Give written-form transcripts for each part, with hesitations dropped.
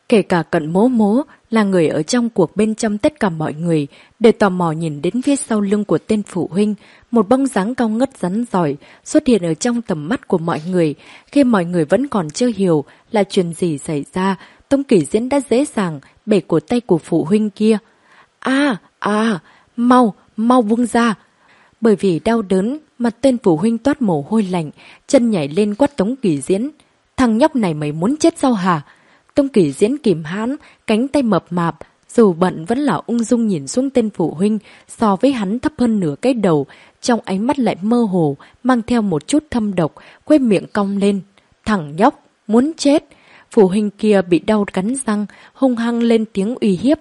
Kể cả Cận Mỗ Mỗ là người ở trong cuộc, bên trong tất cả mọi người đều tò mò nhìn đến phía sau lưng của tên phụ huynh. Một bóng dáng cao ngất rắn giỏi xuất hiện ở trong tầm mắt của mọi người. Khi mọi người vẫn còn chưa hiểu là chuyện gì xảy ra, Tống Kỷ Diễn đã dễ dàng bẻ cổ tay của phụ huynh kia. Mau buông ra. Bởi vì đau đớn, mặt tên phụ huynh toát mồ hôi lạnh, chân nhảy lên quát Tống Kỷ Diễn. Thằng nhóc này mày muốn chết sao hả? Tống Kỷ Diễn kìm hãn, cánh tay mập mạp, dù bận vẫn là ung dung nhìn xuống tên phụ huynh, so với hắn thấp hơn nửa cái đầu, trong ánh mắt lại mơ hồ, mang theo một chút thâm độc, quay miệng cong lên. Thằng nhóc, muốn chết. Phụ huynh kia bị đau cắn răng, hung hăng lên tiếng uy hiếp.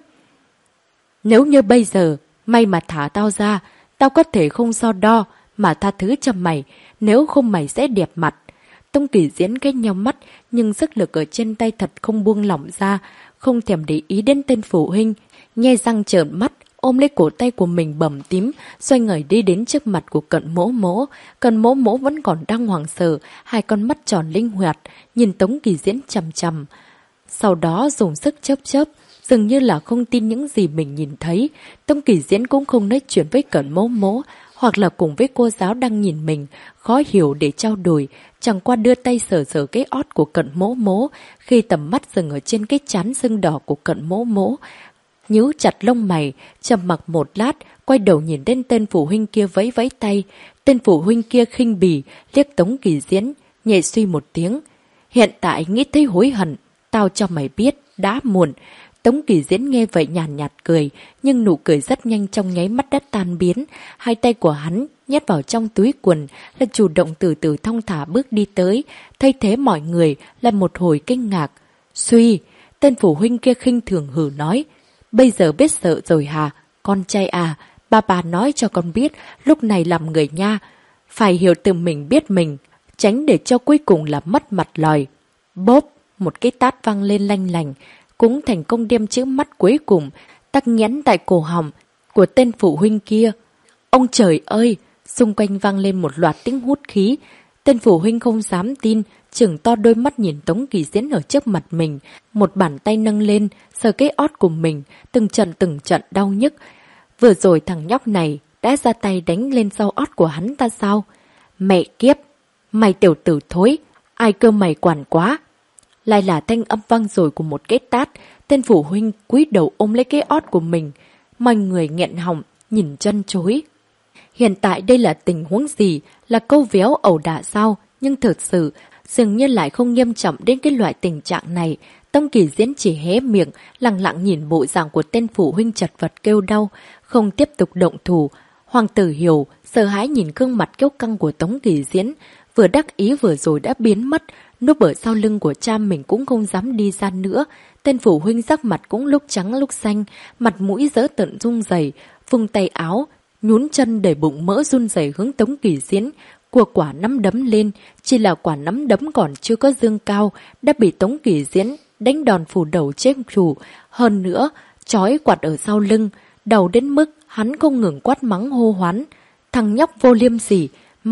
Nếu như bây giờ, mày mà thả tao ra, tao có thể không so đo, mà tha thứ cho mày, nếu không mày sẽ đẹp mặt. Tống Kỷ Diễn cái nhau mắt, nhưng sức lực ở trên tay thật không buông lỏng ra, không thèm để ý đến tên phụ huynh. Nhe răng trợn mắt, ôm lấy cổ tay của mình bầm tím, xoay người đi đến trước mặt của Cận Mỗ Mỗ. Cận Mỗ Mỗ vẫn còn đang hoảng sợ, hai con mắt tròn linh hoạt, nhìn Tống Kỷ Diễn chằm chằm. Sau đó dùng sức chớp, dường như là không tin những gì mình nhìn thấy. Tống Kỷ Diễn cũng không nói chuyện với Cận Mỗ Mỗ, hoặc là cùng với cô giáo đang nhìn mình, khó hiểu để trao đổi, chẳng qua đưa tay sờ cái ót của Cận Mỗ Mỗ, khi tầm mắt dừng ở trên cái trán sưng đỏ của Cận Mỗ Mỗ. Nhíu chặt lông mày, trầm mặc một lát, quay đầu nhìn đến tên phụ huynh kia vẫy vẫy tay. Tên phụ huynh kia khinh bỉ, liếc Tống Kỷ Diễn, nhẹ suy một tiếng. Hiện tại nghĩ thấy hối hận, tao cho mày biết, đã muộn. Tống Kỷ Diễn nghe vậy nhàn nhạt cười, nhưng nụ cười rất nhanh trong nháy mắt đã tan biến. Hai tay của hắn nhét vào trong túi quần, là chủ động từ từ thong thả bước đi tới, thay thế mọi người là một hồi kinh ngạc. Suy, tên phụ huynh kia khinh thường hử nói, bây giờ biết sợ rồi hả? Con trai à, bà nói cho con biết, lúc này làm người nha, phải hiểu tự mình biết mình, tránh để cho cuối cùng là mất mặt lòi. Bốp, một cái tát vang lên lanh lành, cũng thành công đem chữ mắt cuối cùng tắc nghẽn tại cổ họng của tên phụ huynh kia. Ông trời ơi! Xung quanh vang lên một loạt tiếng hút khí. Tên phụ huynh không dám tin, chừng to đôi mắt nhìn Tống Kỷ Diễn ở trước mặt mình, một bàn tay nâng lên, sờ cái ót của mình, từng trận đau nhức. Vừa rồi thằng nhóc này đã ra tay đánh lên sau ót của hắn ta sao? Mẹ kiếp! Mày tiểu tử thối! Ai cơ mày quản quá! Lại là thanh âm vang rồi của một cái tát. Tên phụ huynh cúi đầu ôm lấy cái ót của mình, mọi người nghẹn họng, nhìn chân chối. Hiện tại đây là tình huống gì? Là câu véo ẩu đả sao? Nhưng thực sự, dường như lại không nghiêm trọng đến cái loại tình trạng này. Tống Kỷ Diễn chỉ hé miệng, lặng lặng nhìn bộ dạng của tên phụ huynh chật vật kêu đau, không tiếp tục động thủ. Hoàng tử Hiểu sợ hãi nhìn gương mặt kéo căng của Tống Kỷ Diễn, vừa đắc ý vừa rồi đã biến mất, núp ở sau lưng của cha mình cũng không dám đi ra nữa. Tên phụ huynh sắc mặt cũng lúc trắng lúc xanh, mặt mũi dỡ tận run rẩy, vung tay áo, nhún chân để bụng mỡ run rẩy hướng Tống Kỷ Diễn, của quả nắm đấm lên. Chỉ là quả nắm đấm còn chưa có dương cao, đã bị Tống Kỷ Diễn đánh đòn phủ đầu chết chủ. Hơn nữa, trói quạt ở sau lưng, đầu đến mức hắn không ngừng quát mắng hô hoán. Thằng nhóc vô liêm sỉ,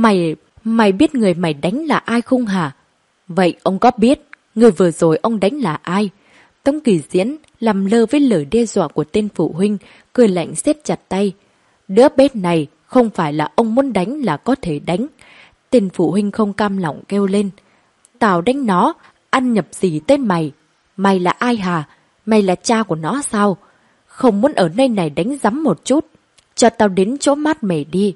mày biết người mày đánh là ai không hả? Vậy ông có biết người vừa rồi ông đánh là ai? Tống Kỷ Diễn làm lơ với lời đe dọa của tên phụ huynh, cười lạnh siết chặt tay. Đứa bé này không phải là ông muốn đánh là có thể đánh. Tên phụ huynh không cam lòng kêu lên. Tao đánh nó, ăn nhập gì tới mày? Mày là ai hả? Mày là cha của nó sao? Không muốn ở nơi này đánh rắm một chút, cho tao đến chỗ mát mẻ đi.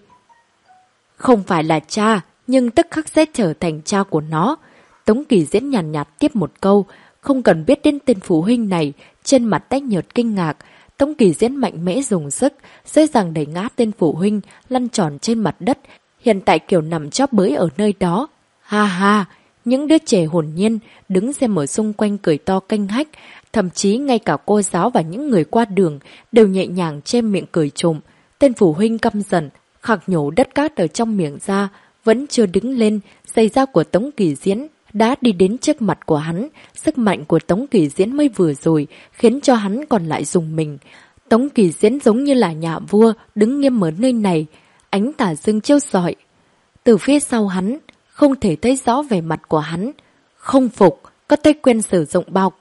Không phải là cha, nhưng tức khắc sẽ trở thành cha của nó. Tống Kỷ Diễn nhàn nhạt tiếp một câu, không cần biết đến tên phụ huynh này, trên mặt tách nhợt kinh ngạc. Tống Kỷ Diễn mạnh mẽ dùng sức, dễ dàng đẩy ngã tên phụ huynh, lăn tròn trên mặt đất, hiện tại kiểu nằm chóp bới ở nơi đó. Ha ha, những đứa trẻ hồn nhiên đứng xem ở xung quanh cười to canh hách, thậm chí ngay cả cô giáo và những người qua đường đều nhẹ nhàng che miệng cười trộm. Tên phụ huynh căm giận, khạc nhổ đất cát ở trong miệng ra, vẫn chưa đứng lên, giày da của Tống Kỷ Diễn đã đi đến trước mặt của hắn. Sức mạnh của Tống Kỷ Diễn mới vừa rồi khiến cho hắn còn lại dùng mình. Tống Kỷ Diễn giống như là nhà vua đứng nghiêm ở nơi này, ánh tà dương chiếu rọi từ phía sau hắn, không thể thấy rõ vẻ mặt của hắn. Không phục, có tay quen sử dụng bao cát,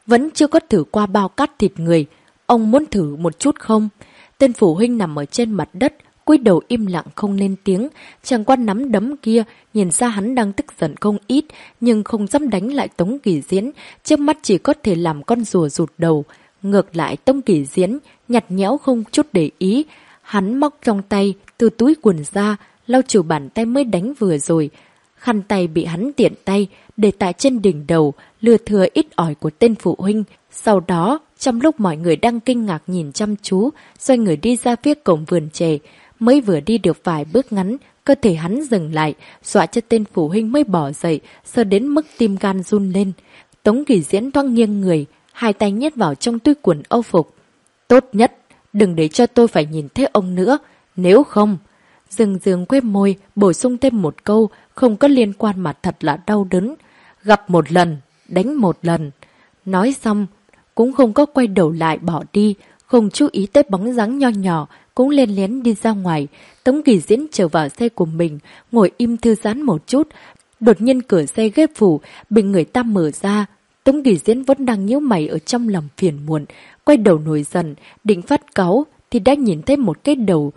Vẫn chưa có thử qua bao cát thịt người. Ông muốn thử một chút không? Tên phụ huynh nằm ở trên mặt đất, cúi đầu im lặng không lên tiếng. Chàng quan nắm đấm kia, nhìn ra hắn đang tức giận không ít, nhưng không dám đánh lại Tống Kỳ Diễn. Trước mắt chỉ có thể làm con rùa rụt đầu. Ngược lại Tống Kỳ Diễn, nhạt nhẽo không chút để ý. Hắn móc trong tay, từ túi quần ra, lau chùi bàn tay mới đánh vừa rồi. Khăn tay bị hắn tiện tay, để tại trên đỉnh đầu, lừa thừa ít ỏi của tên phụ huynh. Sau đó, trong lúc mọi người đang kinh ngạc nhìn chăm chú, xoay người đi ra phía cổng vườn chè. Mới vừa đi được vài bước ngắn, cơ thể hắn dừng lại, dọa cho tên phụ huynh mới bỏ dậy, sợ đến mức tim gan run lên. Tống Kỳ Diễn thoáng nghiêng người, hai tay nhét vào trong túi quần âu phục. Tốt nhất, đừng để cho tôi phải nhìn thấy ông nữa, nếu không... Dương Dương quét môi, bổ sung thêm một câu, không có liên quan mà thật là đau đớn. Gặp một lần, đánh một lần. Nói xong, cũng không có quay đầu lại bỏ đi, không chú ý tới bóng dáng nho nhỏ, cũng lên lén đi ra ngoài. Tống Kỳ Diễn trở vào xe của mình, ngồi im thư giãn một chút. Đột nhiên cửa xe ghép phủ, bị người ta mở ra. Tống Kỳ Diễn vẫn đang nhíu mày ở trong lòng phiền muộn, quay đầu nổi giận, định phát cáu, thì đã nhìn thấy một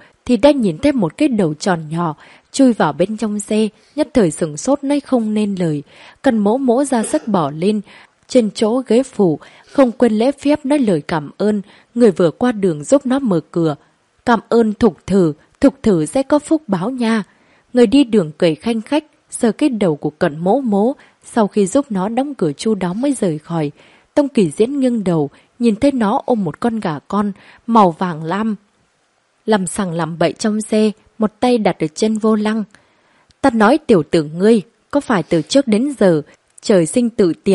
cái đầu tròn nhỏ chui vào bên trong xe, nhất thời sửng sốt nói không nên lời. Cần mỗ mỗ ra sức bỏ lên trên chỗ ghế phủ, không quên lễ phép nói lời cảm ơn người vừa qua đường giúp nó mở cửa. Cảm ơn Thục Thử sẽ có phúc báo nha. Người đi đường cười khanh khách, sờ cái đầu của Cận mỗ mỗ, sau khi giúp nó đóng cửa chu đáo mới rời khỏi. Tống Kỳ Diễn nghiêng đầu, nhìn thấy nó ôm một con gà con màu vàng lam, làm sằng làm bậy trong xe, một tay đặt ở trên vô lăng. Ta nói tiểu tử ngươi, có phải từ trước đến giờ, trời sinh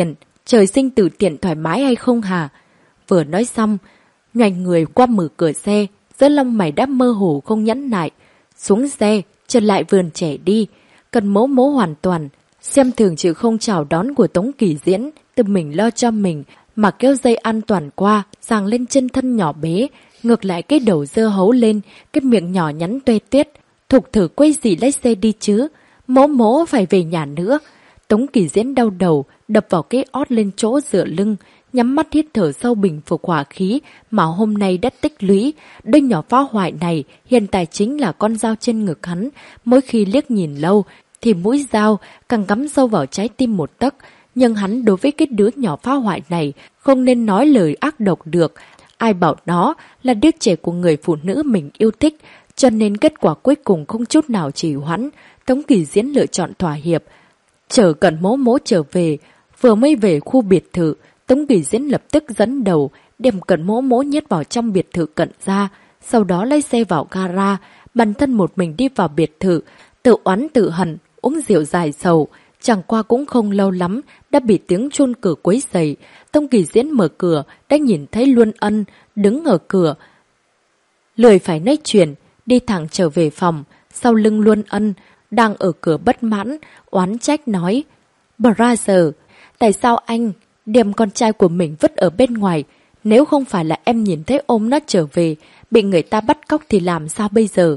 tự tiện thoải mái hay không hả? Vừa nói xong, nhoành người qua mở cửa xe, giữa lông mày đã mơ hồ không nhẫn nại. Xuống xe, trở lại vườn trẻ đi. Cần mỗ mỗ hoàn toàn, xem thường chịu không chào đón của Tống Kỳ Diễn, tự mình lo cho mình, mà kéo dây an toàn qua, giằng lên chân thân nhỏ bé. Ngược lại cái đầu dơ hấu lên, cái miệng nhỏ nhắn tuê tuyết. Thục Thử quay gì lấy xe đi chứ? Mỗ mỗ phải về nhà nữa. Tống Kỳ Diễn đau đầu, đập vào cái ót lên chỗ dựa lưng, nhắm mắt hít thở sâu bình phục hỏa khí mà hôm nay đã tích lũy. Đôi nhỏ phá hoại này hiện tại chính là con dao trên ngực hắn. Mỗi khi liếc nhìn lâu, thì mũi dao càng cắm sâu vào trái tim một tấc. Nhưng hắn đối với cái đứa nhỏ phá hoại này không nên nói lời ác độc được. Ai bảo nó là đứa trẻ của người phụ nữ mình yêu thích, cho nên kết quả cuối cùng không chút nào trì hoãn. Tống Kỳ Diễn lựa chọn thỏa hiệp. Chờ Cận mỗ mỗ trở về, vừa mới về khu biệt thự, Tống Kỳ Diễn lập tức dẫn đầu, đem Cận mỗ mỗ nhét vào trong biệt thự Cận ra, sau đó lấy xe vào gara, bản thân một mình đi vào biệt thự, tự oán tự hận, uống rượu dài sầu. Chẳng qua cũng không lâu lắm, đã bị tiếng chuông cửa quấy rầy. Tống Kỳ Diễn mở cửa, đã nhìn thấy Luân Ân đứng ở cửa. Lười phải nói chuyện, đi thẳng trở về phòng. Sau lưng Luân Ân, đang ở cửa bất mãn, oán trách nói: Brother, tại sao anh đem con trai của mình vứt ở bên ngoài? Nếu không phải là em nhìn thấy ôm nó trở về, bị người ta bắt cóc thì làm sao bây giờ?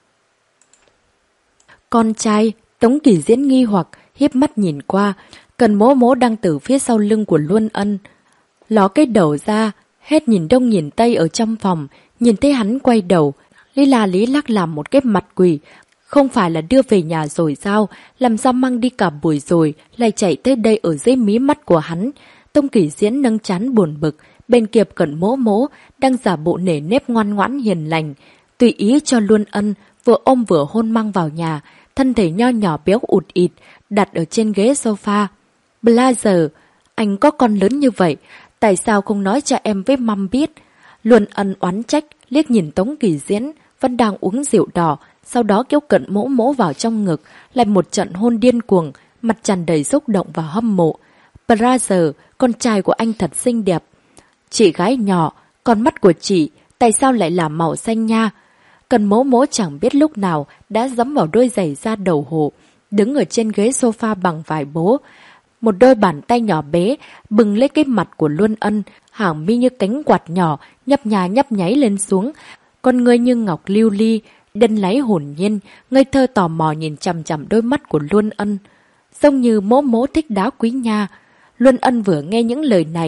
Con trai? Tống Kỳ Diễn nghi hoặc, hiếp mắt nhìn qua, Cần mỗ mỗ đang từ phía sau lưng của Luân Ân. Ló cái đầu ra, hết nhìn đông nhìn tây ở trong phòng, nhìn thấy hắn quay đầu, lý la lý lắc làm một cái mặt quỷ. Không phải là đưa về nhà rồi sao, làm sao mang đi cả buổi rồi, lại chạy tới đây ở dưới mí mắt của hắn. Tống Kỳ Diễn nâng trán buồn bực, bên kia Cận mỗ mỗ đang giả bộ nể nếp ngoan ngoãn hiền lành, tùy ý cho Luân Ân vừa ôm vừa hôn mang vào nhà, thân thể nho nhỏ béo ụt ịt, đặt ở trên ghế sofa. Blazer, anh có con lớn như vậy, tại sao không nói cho em với măm biết? Luân Ân oán trách, liếc nhìn Tống Kỳ Diễn, vẫn đang uống rượu đỏ, sau đó kéo Cận mỗ mỗ vào trong ngực, lại một trận hôn điên cuồng, mặt tràn đầy xúc động và hâm mộ. Blazer, con trai của anh thật xinh đẹp. Chị gái nhỏ, con mắt của chị, tại sao lại là màu xanh nha? Cận mỗ mỗ chẳng biết lúc nào đã giẫm vào đôi giày da đầu hổ, đứng ở trên ghế sofa bằng vải bố. Một đôi bàn tay nhỏ bé bừng lấy cái mặt của Luân Ân, hàng mi như cánh quạt nhỏ, nhấp nháy lên xuống. Con ngươi như ngọc lưu ly, đân láy hồn nhiên, ngây thơ tò mò nhìn chằm chằm đôi mắt của Luân Ân. Giống như mỗ mỗ thích đá quý nha. Luân Ân vừa nghe những lời này,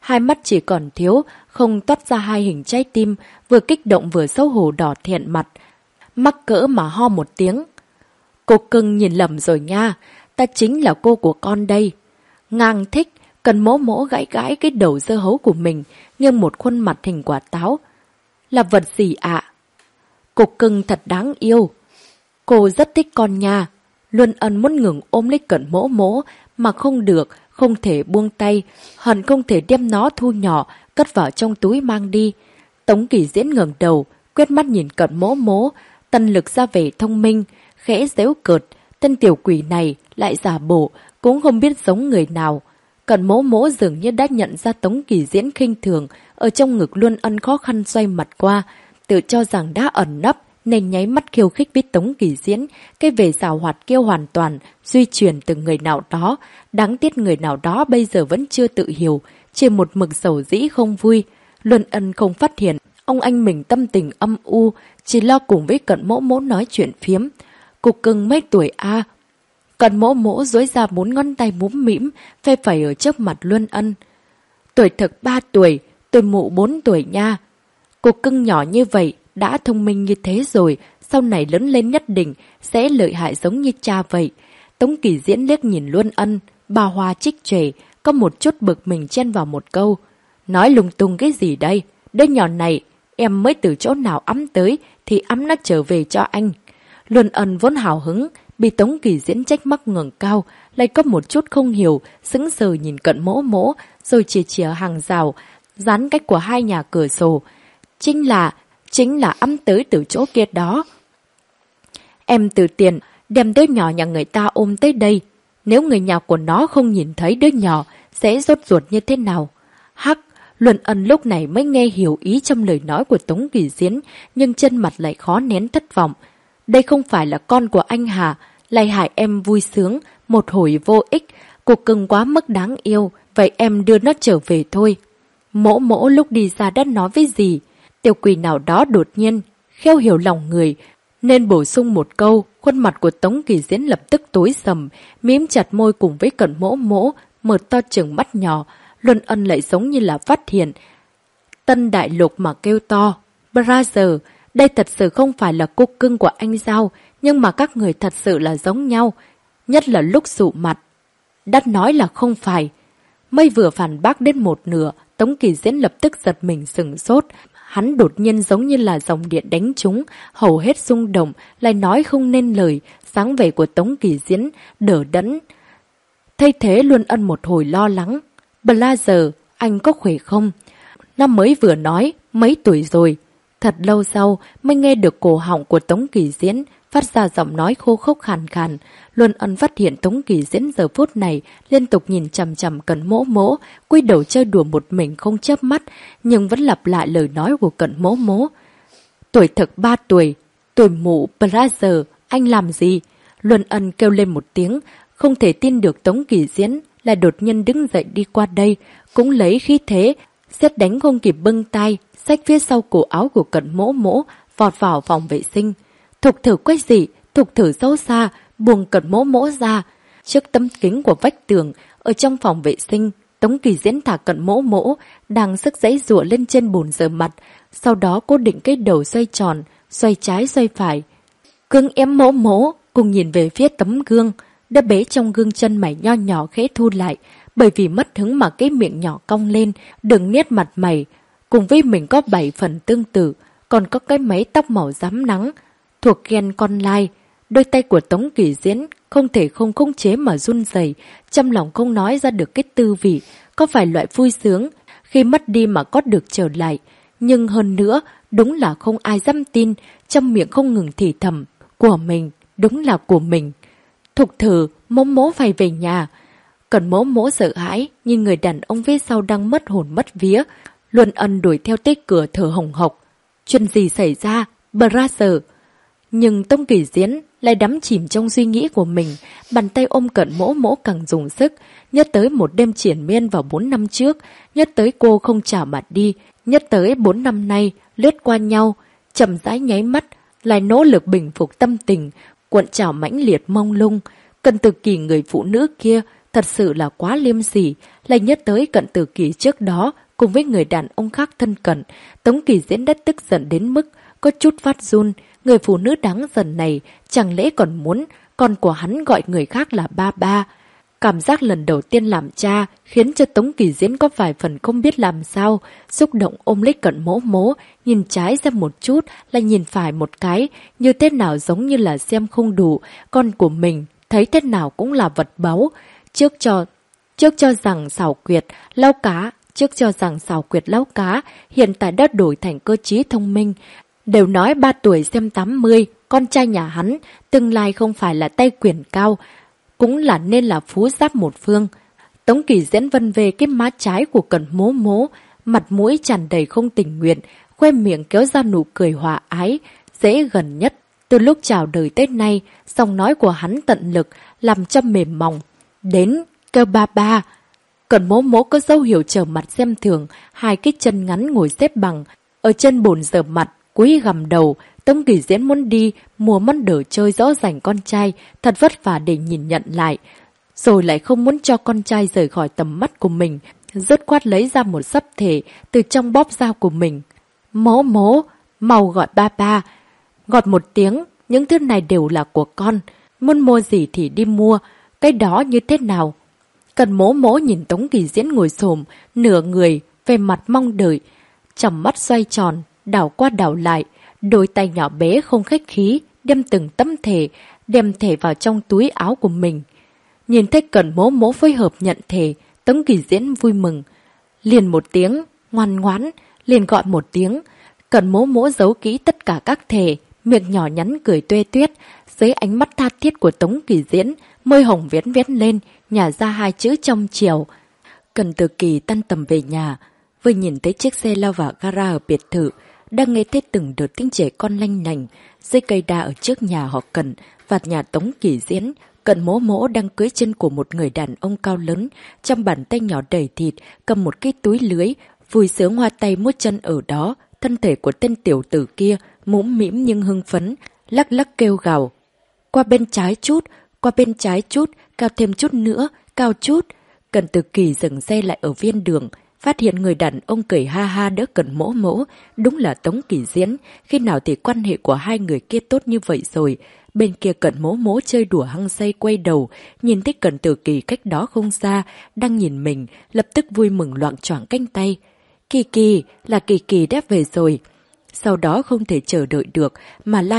hai mắt chỉ còn thiếu, không toát ra hai hình trái tim, vừa kích động vừa xấu hổ đỏ thẹn mặt. Mắc cỡ mà ho một tiếng. Cô Cưng nhìn lầm rồi nha, ta chính là cô của con đây. Ngang thích, Cần Mỗ Mỗ gãi gãi cái đầu dơ hấu của mình, nghiêng một khuôn mặt hình quả táo. Là vật gì ạ? Cô Cưng thật đáng yêu. Cô rất thích con nha. Luân Ân muốn ngừng ôm lấy Cận Mỗ Mỗ, mà không được, không thể buông tay, hận không thể đem nó thu nhỏ, cất vào trong túi mang đi. Tống Kỳ Diễn ngẩng đầu, quét mắt nhìn Cận Mỗ Mỗ, Tân Lực ra vẻ thông minh, khẽ giễu cợt, tên tiểu quỷ này lại giả bộ, cũng không biết giống người nào. Cận Mỗ Mỗ dường như đã nhận ra Tống Kỳ Diễn khinh thường, ở trong ngực Luân Ân khó khăn xoay mặt qua, tự cho rằng đã ẩn nấp, nên nháy mắt khiêu khích với Tống Kỳ Diễn, cái vẻ giảo hoạt kia hoàn toàn duy truyền từ người nào đó. Đáng tiếc người nào đó bây giờ vẫn chưa tự hiểu, chỉ một mực sầu dĩ không vui. Luân Ân không phát hiện ông anh mình tâm tình âm u, chỉ lo cùng với Cận Mỗ Mỗ nói chuyện phiếm. Cục Cưng mấy tuổi a? Cận Mỗ Mỗ duỗi ra 4 ngón tay múm mĩm, phe phẩy ở trước mặt Luân Ân. Tuổi thực 3 tuổi, tuổi mụ 4 tuổi nha. Cục Cưng nhỏ như vậy, đã thông minh như thế rồi, sau này lớn lên nhất định sẽ lợi hại giống như cha vậy. Tống Kỳ Diễn liếc nhìn Luân Ân, bà hoa trích trẻ, có một chút bực mình chen vào một câu. Nói lung tung cái gì đây? Đứa nhỏ này, em mới từ chỗ nào ấm tới thì ấm nó trở về cho anh. Luân Ân vốn hào hứng, bị Tống Kỳ Diễn trách móc ngẩng cao, lại có một chút không hiểu, sững sờ nhìn Cận Mỗ Mỗ, rồi chìa hàng rào, dán cách của hai nhà cửa sổ. Chính là ấm tới từ chỗ kia đó. Em từ tiền đem đứa nhỏ nhà người ta ôm tới đây. Nếu người nhà của nó không nhìn thấy đứa nhỏ, sẽ rốt ruột như thế nào? Hắc, Luân Ân lúc này mới nghe hiểu ý trong lời nói của Tống Kỳ Diễn, nhưng chân mặt lại khó nén thất vọng. Đây không phải là con của anh hả? Lại hại em vui sướng, một hồi vô ích. Cục Cưng quá mức đáng yêu, vậy em đưa nó trở về thôi. Mỗ Mỗ lúc đi ra đã nói với gì? Tiểu quỷ nào đó đột nhiên, kheo hiểu lòng người, nên bổ sung một câu, khuôn mặt của Tống Kỳ Diễn lập tức tối sầm, mím chặt môi cùng với Cận Mỗ Mỗ, mở to trừng mắt nhỏ. Luân Ân lại giống như là phát hiện Tân Đại Lục mà kêu to. Brother, đây thật sự không phải là Cục Cưng của anh sao, nhưng mà các người thật sự là giống nhau, nhất là lúc sụ mặt. Đã nói là không phải. Mây vừa phản bác đến một nửa, Tống Kỳ Diễn lập tức giật mình sửng sốt. Hắn đột nhiên giống như là dòng điện đánh trúng, hầu hết rung động, lại nói không nên lời, sáng vẻ của Tống Kỳ Diễn đỡ đẫn. Thay thế Luân Ân một hồi lo lắng. Blazer, anh có khỏe không? Năm mới vừa nói, mấy tuổi rồi? Thật lâu sau mới nghe được cổ họng của Tống Kỳ Diễn phát ra giọng nói khô khốc khàn khàn. Luân Ân phát hiện Tống Kỳ Diễn giờ phút này liên tục nhìn chằm chằm Cận Mỗ Mỗ, cúi đầu chơi đùa một mình không chớp mắt, nhưng vẫn lặp lại lời nói của Cận Mỗ Mỗ. Tuổi thực 3 tuổi, tuổi mụ Blazer, anh làm gì? Luân Ân kêu lên một tiếng, không thể tin được Tống Kỳ Diễn lại đột nhiên đứng dậy đi qua đây, cũng lấy khí thế, xét đánh không kịp bưng tay, xách phía sau cổ áo của Cận Mỗ Mỗ, vọt vào phòng vệ sinh. Thục thử quét dị, thục thử xấu xa, buông Cận Mỗ Mỗ ra. Trước tấm kính của vách tường, ở trong phòng vệ sinh, Tống Kỳ Diễn thả Cận Mỗ Mỗ, đang sức giãy giụa lên trên bồn rửa mặt, sau đó cố định cái đầu xoay tròn, xoay trái xoay phải. Cưng em Mỗ Mỗ cùng nhìn về phía tấm gương, đứa bé trong gương chân mày nho nhỏ khẽ thu lại, bởi vì mất hứng mà cái miệng nhỏ cong lên, đường nét mặt mày, cùng với mình có 7 phần tương tự, còn có cái mái tóc màu rám nắng, thuộc gen con lai. Đôi tay của Tống Kỳ Diễn không thể không khống chế mà run rẩy, trong lòng không nói ra được cái tư vị, có phải loại vui sướng khi mất đi mà có được trở lại, nhưng hơn nữa, đúng là không ai dám tin, trong miệng không ngừng thì thầm, của mình, đúng là của mình. Thục thử, Mỗ Mỗ phải về nhà. Cận Mỗ Mỗ sợ hãi, nhưng người đàn ông phía sau đang mất hồn mất vía. Luân Ân đuổi theo tới cửa thở hồng hộc. Chuyện gì xảy ra? Brother. Nhưng Tống Kỳ Diễn lại đắm chìm trong suy nghĩ của mình, bàn tay ôm Cận Mỗ Mỗ càng dùng sức, nhớ tới một đêm triển miên vào 4 năm trước, nhớ tới cô không trả mặt đi, nhớ tới 4 năm nay lướt qua nhau, chậm rãi nháy mắt, lại nỗ lực bình phục tâm tình, cuộn trào mãnh liệt mông lung. Cần Từ Kỳ người phụ nữ kia Thật sự là quá liêm sỉ, lại nhớ tới Cận Tử Kỳ trước đó cùng với người đàn ông khác thân cận. Tống Kỳ Diễn đã tức giận đến mức có chút phát run. Người phụ nữ đáng giận này chẳng lẽ còn muốn con của hắn gọi người khác là ba ba. Cảm giác lần đầu tiên làm cha khiến cho Tống Kỳ Diễn có vài phần không biết làm sao, xúc động ôm lấy Cận Mỗ Mỗ, nhìn trái xem một chút là nhìn phải một cái, như thế nào giống như là xem không đủ, con của mình thấy thế nào cũng là vật báu. Trước cho rằng xảo quyệt lau cá, hiện tại đã đổi thành cơ trí thông minh. Đều nói 3 tuổi xem 80, con trai nhà hắn tương lai không phải là tay quyền cao, cũng là nên là phú giáp một phương. Tống Kỳ Diễn vân về cái má trái của Cận Mỗ Mỗ, mặt mũi tràn đầy không tình nguyện, khoe miệng kéo ra nụ cười hòa ái, dễ gần nhất. Từ lúc chào đời Tết nay, giọng nói của hắn tận lực, làm cho mềm mỏng. Đến, kêu ba ba. Cận Mỗ Mỗ có dấu hiệu trở mặt xem thường, hai cái chân ngắn ngồi xếp bằng, ở trên bồn rửa mặt, cúi gằm đầu. Tống Kỳ Diễn muốn đi mua món đồ chơi dỗ dành con trai, thật vất vả để nhìn nhận lại, rồi lại không muốn cho con trai rời khỏi tầm mắt của mình, dứt khoát lấy ra một sấp thể từ trong bóp dao của mình. Mỗ Mỗ, mau gọi ba ba. Gọi một tiếng, những thứ này đều là của con, muốn mua gì thì đi mua, cái đó như thế nào? Cận Mỗ Mỗ nhìn Tống Kỳ Diễn ngồi xổm nửa người, về mặt mong đợi, trong mắt xoay tròn, đảo qua đảo lại, đôi tay nhỏ bé không khách khí, đem từng tấm thẻ, đem thẻ vào trong túi áo của mình. Nhìn thấy Cận Mỗ Mỗ phối hợp nhận thẻ, Tống Kỳ Diễn vui mừng. Liền một tiếng, ngoan ngoãn, liền gọi một tiếng. Cận Mỗ Mỗ giấu kỹ tất cả các thẻ, miệng nhỏ nhắn cười tuê tuyết. Dưới ánh mắt tha thiết của Tống Kỳ Diễn, môi hồng viễn viễn lên, nhả ra hai chữ trong chiều. Cận Tử Kỳ tan tầm về nhà, vừa nhìn thấy chiếc xe lao vào gara ở biệt thự, đang nghe thấy từng đợt tiếng trẻ con lanh lành. Dưới cây đa ở trước nhà họ Cận và nhà Tống Kỳ Diễn, Cận Mỗ Mỗ đang cưỡi chân của một người đàn ông cao lớn, trong bàn tay nhỏ đầy thịt, cầm một cái túi lưới, vui sướng hoa tay múa chân ở đó. Thân thể của tên tiểu tử kia mũm mĩm nhưng hưng phấn, lắc lắc kêu gào. Qua bên trái chút, cao thêm chút nữa, cao chút. Cận Tử Kỳ dừng xe lại ở viên đường, phát hiện người đàn ông cười ha ha đỡ Cận Mỗ Mỗ, đúng là Tống Kỳ Diễn, khi nào thì quan hệ của hai người kia tốt như vậy rồi. Bên kia Cận Mỗ Mỗ chơi đùa hăng say quay đầu, nhìn thấy Cận Tử Kỳ cách đó không xa, đang nhìn mình, lập tức vui mừng loạng choạng cánh tay. Kỳ Kỳ, là Kỳ Kỳ đã về rồi. Sau đó không thể chờ đợi được, mà la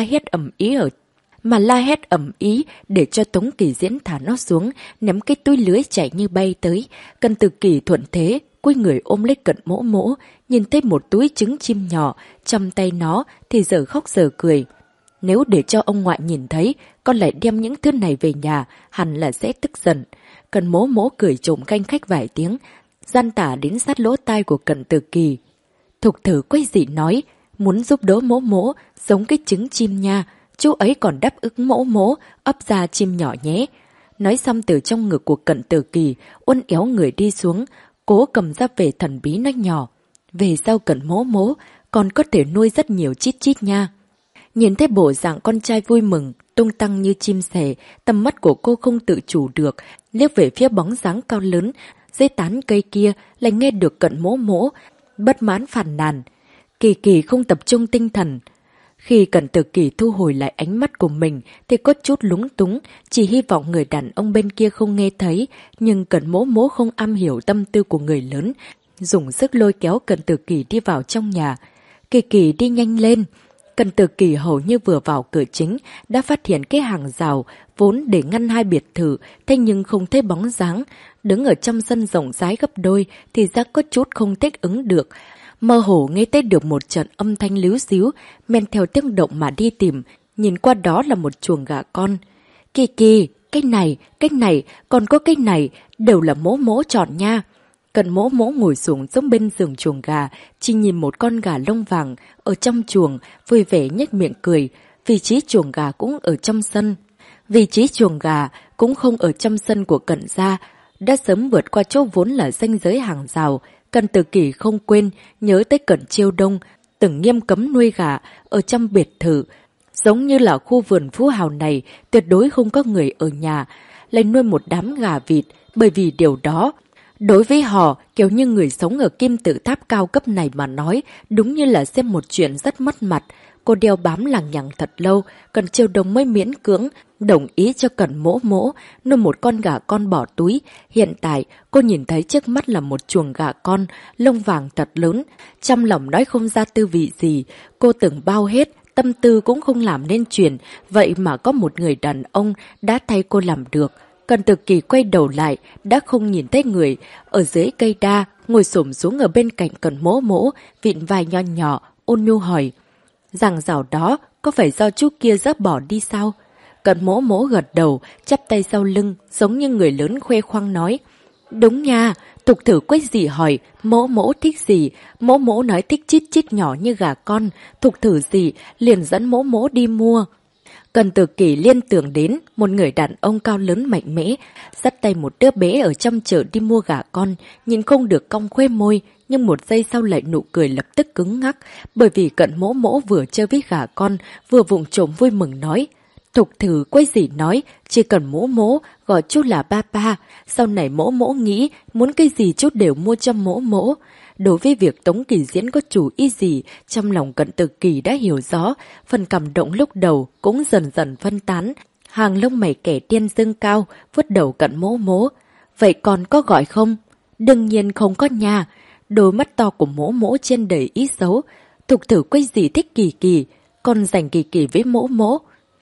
hét ầm ý để cho Tống Kỳ Diễn thả nó xuống, ném cái túi lưới chạy như bay tới. Cận Tử Kỳ thuận thế, cúi người ôm lấy Cận Mỗ Mỗ, nhìn thấy một túi trứng chim nhỏ trong tay nó thì giờ khóc giờ cười. Nếu để cho ông ngoại nhìn thấy, con lại đem những thứ này về nhà, hẳn là sẽ tức giận. Cận Mỗ Mỗ cười trộm canh khách vài tiếng, gian tả đến sát lỗ tai của Cận Tử Kỳ. Thục thử quay dị nói, muốn giúp đỡ Mỗ Mỗ giống cái trứng chim nha, chú ấy còn đáp ứng Mỗ Mỗ ấp ra chim nhỏ nhé. Nói xong từ trong ngực của Cận Tử Kỳ uốn éo người đi xuống, cố cầm ra về thần bí nói nhỏ. Về sau Cận Mỗ Mỗ còn có thể nuôi rất nhiều chít chít nha. Nhìn thấy bộ dạng con trai vui mừng, tung tăng như chim sẻ, tầm mắt của cô không tự chủ được, liếc về phía bóng dáng cao lớn, dưới tán cây kia lại nghe được Cận Mỗ Mỗ bất mãn phàn nàn. Kỳ Kỳ không tập trung tinh thần. Khi Cận Tử Kỳ thu hồi lại ánh mắt của mình thì có chút lúng túng, chỉ hy vọng người đàn ông bên kia không nghe thấy, nhưng Cận Mỗ Mỗ không am hiểu tâm tư của người lớn, dùng sức lôi kéo Cận Tử Kỳ đi vào trong nhà. Kỳ Kỳ đi nhanh lên. Cận Tử Kỳ hầu như vừa vào cửa chính đã phát hiện cái hàng rào vốn để ngăn hai biệt thự, thế nhưng không thấy bóng dáng. Đứng ở trong sân rộng rãi gấp đôi thì ra có chút không thích ứng được. Mơ hồ nghe thấy được một trận âm thanh líu xíu, men theo tiếng động mà đi tìm, nhìn qua đó là một chuồng gà con. Kỳ Kỳ, cái này, còn có cái này, đều là Mỗ Mỗ chọn nha. Cận Mỗ Mỗ ngồi xuống giống bên giường chuồng gà, chỉ nhìn một con gà lông vàng ở trong chuồng, vui vẻ nhếch miệng cười. Vị trí chuồng gà cũng ở trong sân. Vị trí chuồng gà cũng không ở trong sân của Cận gia, đã sớm vượt qua chỗ vốn là ranh giới hàng rào. Cận Tử Kỳ không quên nhớ tới Cận Chiêu Đông, từng nghiêm cấm nuôi gà ở trong biệt thự. Giống như là khu vườn phú hào này tuyệt đối không có người ở nhà, lại nuôi một đám gà vịt Bởi vì điều đó, đối với họ, kiểu như người sống ở kim tự tháp cao cấp này mà nói, đúng như là xem một chuyện rất mất mặt. Cô đeo bám lằng nhằng thật lâu, Cần Chiêu Đông mới miễn cưỡng, đồng ý cho Cần Mỗ Mỗ nuôi một con gà con bỏ túi. Hiện tại, cô nhìn thấy trước mắt là một chuồng gà con, lông vàng thật lớn. Trong lòng nói không ra tư vị gì, cô tưởng bao hết, tâm tư cũng không làm nên chuyện, vậy mà có một người đàn ông đã thay cô làm được. Cần Tử Kỳ quay đầu lại, đã không nhìn thấy người, ở dưới cây đa, ngồi xổm xuống ở bên cạnh Cần Mỗ Mỗ, vịn vai nho nhỏ, ôn nhu hỏi. Rằng rào đó, có phải do chú kia dỡ bỏ đi sao? Cần Mỗ Mỗ gật đầu, chắp tay sau lưng, giống như người lớn khoe khoang nói. Đúng nha, Thục Thử Quách Dì hỏi, Mỗ Mỗ thích gì? Mỗ Mỗ nói thích chít chít nhỏ như gà con, Thục Thử gì, liền dẫn Mỗ Mỗ đi mua. Cần Tử Kỳ liên tưởng đến một người đàn ông cao lớn mạnh mẽ, dắt tay một đứa bé ở trong chợ đi mua gà con, nhìn không được cong khoe môi, nhưng một giây sau lại nụ cười lập tức cứng ngắc, bởi vì Cận Mỗ Mỗ vừa chơi với gà con, vừa vụng trộm vui mừng nói. Thục Thử Quách Dì nói, chỉ cần Mỗ Mỗ gọi chú là ba ba, sau này Mỗ Mỗ nghĩ muốn cái gì chú đều mua cho Mỗ Mỗ. Đối với việc Tống Kỳ Diễn có chủ ý gì, trong lòng Cận Tử Kỳ đã hiểu rõ, phần cảm động lúc đầu cũng dần dần phân tán. Hàng lông mày kẻ tiên dâng cao, vuốt đầu Cận Mỗ Mỗ. Vậy còn có gọi không? Đương nhiên không có nha. Đôi mắt to của Mỗ Mỗ trên đầy ý xấu. Thục Thử Quách Dì thích Kỳ Kỳ, còn dành Kỳ Kỳ với Mỗ Mỗ.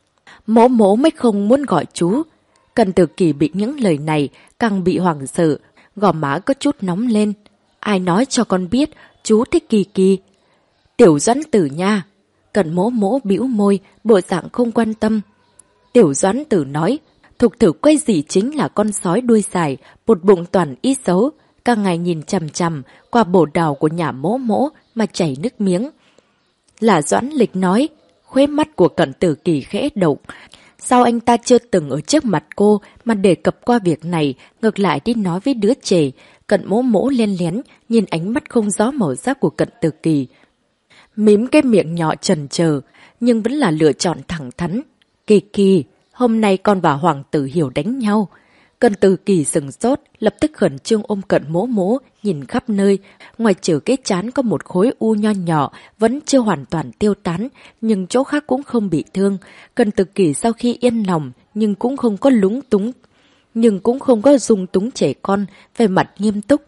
Mỗ Mỗ mới không muốn gọi chú. Cận Tử Kỳ bị những lời này càng bị hoảng sợ, gò má có chút nóng lên. Ai nói cho con biết chú thích Kỳ Kỳ? Tiểu Doãn Tử nha. Cận Mỗ Mỗ bĩu môi, bộ dạng không quan tâm. Tiểu Doãn Tử nói, Thục Thử Quách Dì chính là con sói đuôi dài, một bụng toàn ý xấu, cả ngày nhìn chằm chằm qua bồ đào của nhà Mỗ Mỗ mà chảy nước miếng. Là Doãn Lịch nói. Khóe mắt của Cận Tử Kỳ khẽ động. Sao anh ta chưa từng ở trước mặt cô mà đề cập qua việc này, ngược lại đi nói với đứa trẻ? Cận Mỗ Mỗ len lén, nhìn ánh mắt không rõ màu sắc của Cận Tử Kỳ. Mím cái miệng nhỏ chần chờ, nhưng vẫn là lựa chọn thẳng thắn. Kỳ Kỳ, hôm nay con và Hoàng tử Hiểu đánh nhau. Cận Tử Kỳ sừng sốt, lập tức khẩn trương ôm Cận Mỗ Mỗ, nhìn khắp nơi. Ngoài trừ cái trán có một khối u nho nhỏ, vẫn chưa hoàn toàn tiêu tán, nhưng chỗ khác cũng không bị thương. Cận Tử Kỳ sau khi yên lòng, nhưng cũng không có dung túng trẻ con, về mặt nghiêm túc.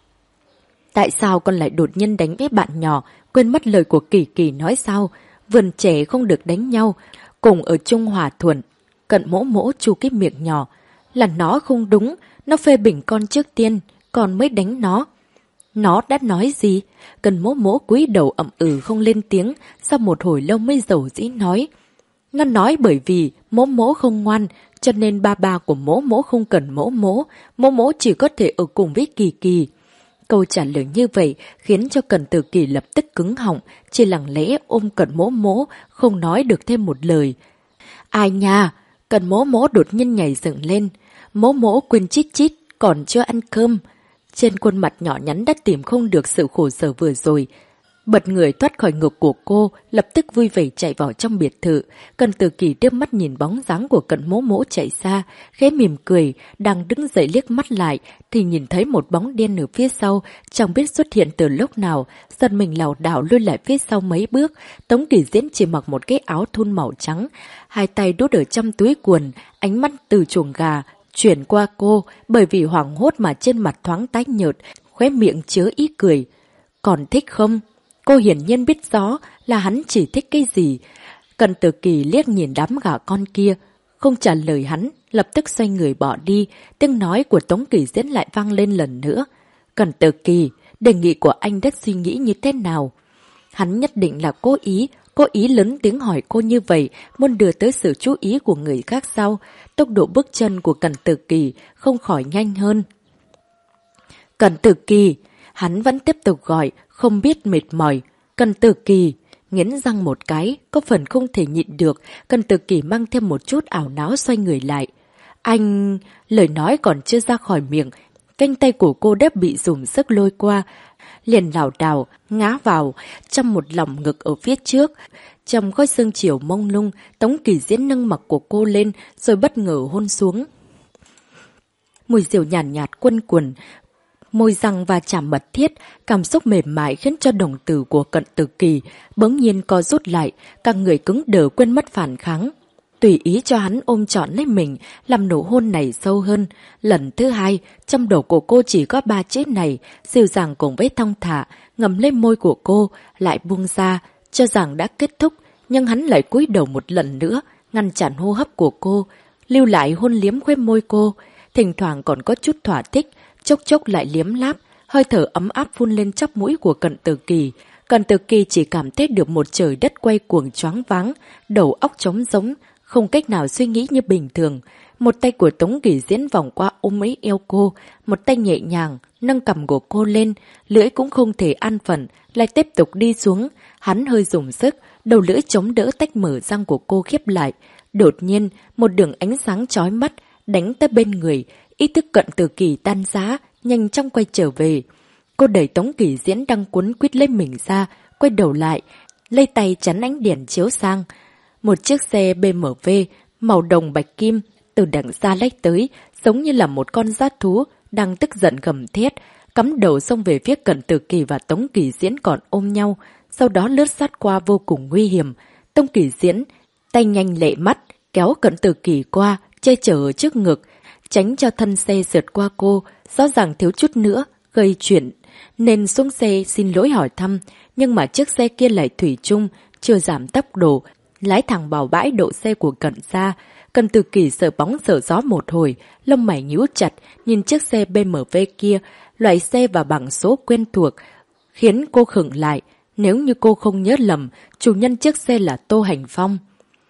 Tại sao con lại đột nhiên đánh với bạn nhỏ, quên mất lời của Kỳ Kỳ nói sao? Vườn trẻ không được đánh nhau, cùng ở chung hòa thuận. Cận Mỗ Mỗ chu cái miệng nhỏ. Là nó không đúng, nó phê bình con trước tiên, con mới đánh nó. Nó đã nói gì? Cận Mỗ Mỗ cúi đầu ậm không lên tiếng, sau một hồi lâu mới dầu dĩ nói. Nó nói bởi vì Mỗ Mỗ không ngoan, cho nên ba ba của Mỗ Mỗ không cần Mỗ Mỗ, Mỗ Mỗ chỉ có thể ở cùng với Kỳ Kỳ. Câu trả lời như vậy khiến cho Cận Tử Kỳ lập tức cứng họng, chỉ lặng lẽ ôm Cận Mỗ Mỗ, không nói được thêm một lời. Ai nha? Cận Mỗ Mỗ đột nhiên nhảy dựng lên. Mỗ Mỗ quên chít chít, còn chưa ăn cơm. Trên khuôn mặt nhỏ nhắn đã tìm không được sự khổ sở vừa rồi. Bật người thoát khỏi ngực của cô, lập tức vui vẻ chạy vào trong biệt thự. Cận Tử Kỳ đưa mắt nhìn bóng dáng của Cận Mỗ Mỗ chạy xa, khẽ mỉm cười, đang đứng dậy liếc mắt lại, thì nhìn thấy một bóng đen ở phía sau, chẳng biết xuất hiện từ lúc nào, giật mình lảo đảo lui lại phía sau mấy bước. Tống Kỳ Diễn chỉ mặc một cái áo thun màu trắng, hai tay đút ở trong túi quần, ánh mắt từ chuồng gà chuyển qua cô, bởi vì hoảng hốt mà trên mặt thoáng tái nhợt, khóe miệng chứa ý cười. Còn thích không? Cô hiển nhiên biết rõ là hắn chỉ thích cái gì. Cận Tử Kỳ liếc nhìn đám gà con kia, không trả lời hắn, lập tức xoay người bỏ đi. Tiếng nói của Tống Kỳ Diễn lại vang lên lần nữa. Cận Tử Kỳ, đề nghị của anh đã suy nghĩ như thế nào? Hắn nhất định là cố ý lớn tiếng hỏi cô như vậy, muốn đưa tới sự chú ý của người khác sau. Tốc độ bước chân của Cận Tử Kỳ không khỏi nhanh hơn. Cận Tử Kỳ, hắn vẫn tiếp tục gọi, không biết mệt mỏi. Cận Tử Kỳ, nghiến răng một cái, có phần không thể nhịn được. Cận Tử Kỳ mang thêm một chút ảo não xoay người lại. Anh... Lời nói còn chưa ra khỏi miệng, cánh tay của cô đã bị dùng sức lôi qua, liền lảo đảo ngã vào trong một lòng ngực ở phía trước. Trong khói sương chiều mông lung, Tống Kỳ Diễn nâng mặt của cô lên rồi bất ngờ hôn xuống. mùi rượu nhàn nhạt quanh quần, môi răng và chạm mật thiết, cảm xúc mềm mại khiến cho đồng tử của Cận Tử Kỳ bỗng nhiên co rút lại, cả người cứng đờ quên mất phản kháng. Tùy ý cho hắn ôm trọn lấy mình, làm nụ hôn này sâu hơn. Lần thứ hai, trong đầu của cô chỉ có 3 chữ này, dịu dàng cùng với thong thả, ngầm lên môi của cô, lại buông ra, cho rằng đã kết thúc, nhưng hắn lại cúi đầu một lần nữa, ngăn chặn hô hấp của cô, lưu lại hôn liếm khóe môi cô, thỉnh thoảng còn có chút thỏa thích, chốc chốc lại liếm láp, hơi thở ấm áp phun lên chóp mũi của Cận Tử Kỳ. Cận Tử Kỳ chỉ cảm thấy được một trời đất quay cuồng choáng váng, đầu óc trống rỗng, không cách nào suy nghĩ như bình thường. Một tay của Tống Kỳ Diễn vòng qua ôm lấy eo cô, một tay nhẹ nhàng nâng cằm của cô lên, lưỡi cũng không thể an phận, lại tiếp tục đi xuống. Hắn hơi dùng sức, đầu lưỡi chống đỡ tách mở răng của cô khiếp lại. Đột nhiên, một đường ánh sáng chói mắt đánh tới bên người, ý thức Cận Tử Kỳ tan rã, nhanh chóng quay trở về. Cô đẩy Tống Kỳ Diễn đang cuốn quýt lấy mình ra, quay đầu lại, lấy tay chắn ánh đèn chiếu sang. Một chiếc xe BMW màu đồng bạch kim từ đằng xa lách tới, giống như là một con dã thú đang tức giận gầm thét, cắm đầu xông về phía Cận Tử Kỳ và Tống Kỳ Diễn còn ôm nhau, sau đó lướt sát qua vô cùng nguy hiểm. Tống Kỳ Diễn tay nhanh lệ mắt kéo Cận Tử Kỳ qua, che chở ở trước ngực, tránh cho thân xe sượt qua cô, rõ ràng thiếu chút nữa gây chuyện nên xuống xe xin lỗi hỏi thăm, nhưng mà chiếc xe kia lại thủy chung chưa giảm tốc độ, lái thẳng vào bãi đậu xe của Cận gia. Cận Tử Kỳ sợ bóng sợ gió một hồi, lông mày nhíu chặt, nhìn chiếc xe BMW kia, loại xe và bảng số quen thuộc, khiến cô khựng lại. Nếu như cô không nhớ lầm, chủ nhân chiếc xe là Tô Hành Phong.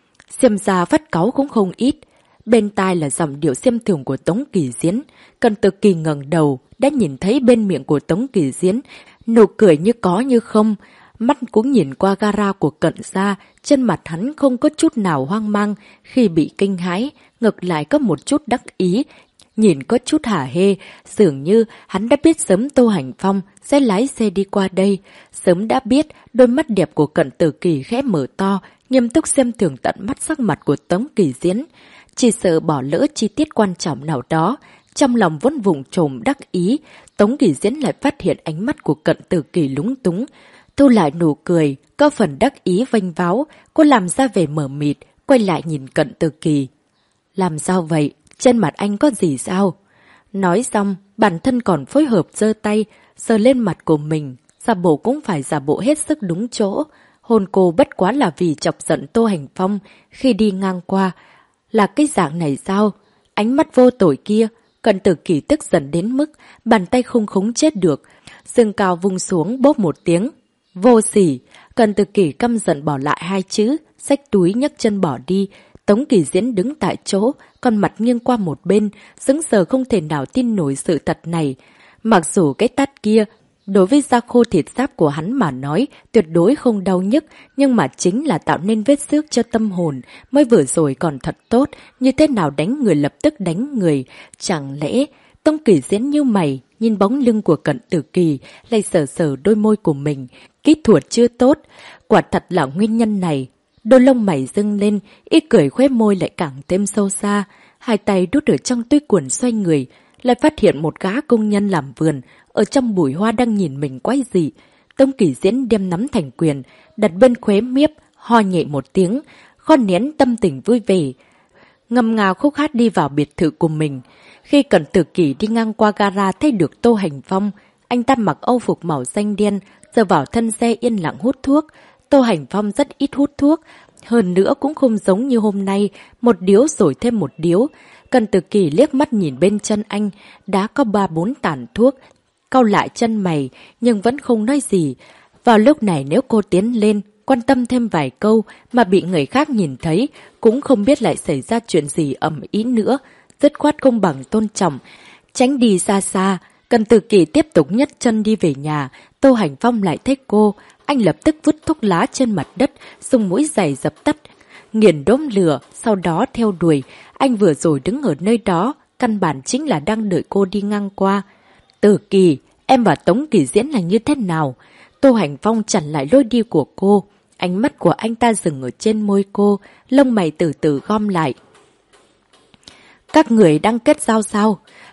Xem ra phát cáu cũng không ít. Bên tai là giọng điệu xem thường của Tống Kỳ Diễn. Cận Tử Kỳ ngẩng đầu, đã nhìn thấy bên miệng của Tống Kỳ Diễn, nụ cười như có như không. Mắt cũng nhìn qua gara của Cận gia, trên mặt hắn không có chút nào hoang mang khi bị kinh hãi, ngược lại có một chút đắc ý, nhìn có chút hả hê, dường như hắn đã biết sớm Tô Hành Phong sẽ lái xe đi qua đây. Sớm đã biết, đôi mắt đẹp của Cận Tử Kỳ khẽ mở to, nghiêm túc xem thường tận mắt sắc mặt của Tống Kỳ Diễn. Chỉ sợ bỏ lỡ chi tiết quan trọng nào đó, trong lòng vốn vùng trộm đắc ý, Tống Kỳ Diễn lại phát hiện ánh mắt của Cận Tử Kỳ lúng túng. Thu lại nụ cười, có phần đắc ý vênh váo, cô làm ra vẻ mờ mịt, quay lại nhìn Cận Tử Kỳ. Làm sao vậy? Trên mặt anh có gì sao? Nói xong, bản thân còn phối hợp giơ tay, sờ lên mặt của mình, giả bộ cũng phải giả bộ hết sức đúng chỗ. Hôn cô bất quá là vì chọc giận Tô Hành Phong khi đi ngang qua. Là cái dạng này sao? Ánh mắt vô tội kia, Cận Tử Kỳ tức giận đến mức bàn tay không khống chế được, xương cao vung xuống bốp một tiếng. Vô sỉ! Cận Tử Kỳ căm giận bỏ lại 2 chữ, xách túi nhấc chân bỏ đi. Tống Kỳ Diễn đứng tại chỗ, con mặt nghiêng qua một bên, sững sờ không thể nào tin nổi sự thật này. Mặc dù cái tát kia, đối với da khô thịt sáp của hắn mà nói, tuyệt đối không đau nhức, nhưng mà chính là tạo nên vết xước cho tâm hồn. Mới vừa rồi còn thật tốt, như thế nào đánh người lập tức đánh người. Chẳng lẽ Tống Kỳ Diễn như mày, nhìn bóng lưng của Cận Tử Kỳ, lại sờ sờ đôi môi của mình. Kỹ thuật chưa tốt, quả thật là nguyên nhân này. Đôi lông mày dâng lên, ý cười khóe môi lại càng thêm sâu xa. Hai tay đút ở trong túi quần xoay người, lại phát hiện một gã công nhân làm vườn, ở trong bụi hoa đang nhìn mình quái dị. Tống Kỳ Diễn đem nắm thành quyền, đặt bên khóe miếp, ho nhẹ một tiếng, kho nén tâm tình vui vẻ. Ngâm ngào khúc hát đi vào biệt thự của mình. Khi Cận Tử Kỳ đi ngang qua gara thấy được Tô Hành Phong, anh ta mặc âu phục màu xanh đen, giờ vào thân xe yên lặng hút thuốc. Tô Hành Phong rất ít hút thuốc, hơn nữa cũng không giống như hôm nay, một điếu rồi thêm một điếu. Cận Tử Kỳ liếc mắt nhìn bên chân anh, đã có 3-4 tàn thuốc, cau lại chân mày, nhưng vẫn không nói gì. Vào lúc này nếu cô tiến lên, quan tâm thêm vài câu mà bị người khác nhìn thấy, cũng không biết lại xảy ra chuyện gì ầm ĩ nữa. Dứt khoát không bằng tôn trọng, tránh đi xa xa. Cận Tử Kỳ tiếp tục nhấc chân đi về nhà. Tô Hành Phong lại thấy cô, anh lập tức vứt thuốc lá trên mặt đất, dùng mũi giày dập tắt, nghiền đốm lửa, sau đó theo đuổi. Anh vừa rồi đứng ở nơi đó, căn bản chính là đang đợi cô đi ngang qua. Tử Kỳ, em và Tống Kỳ Diễn là như thế nào? Tô Hành Phong chặn lại lối đi của cô. Ánh mắt của anh ta dừng ở trên môi cô, lông mày từ từ gom lại. Các người đang kết giao sao?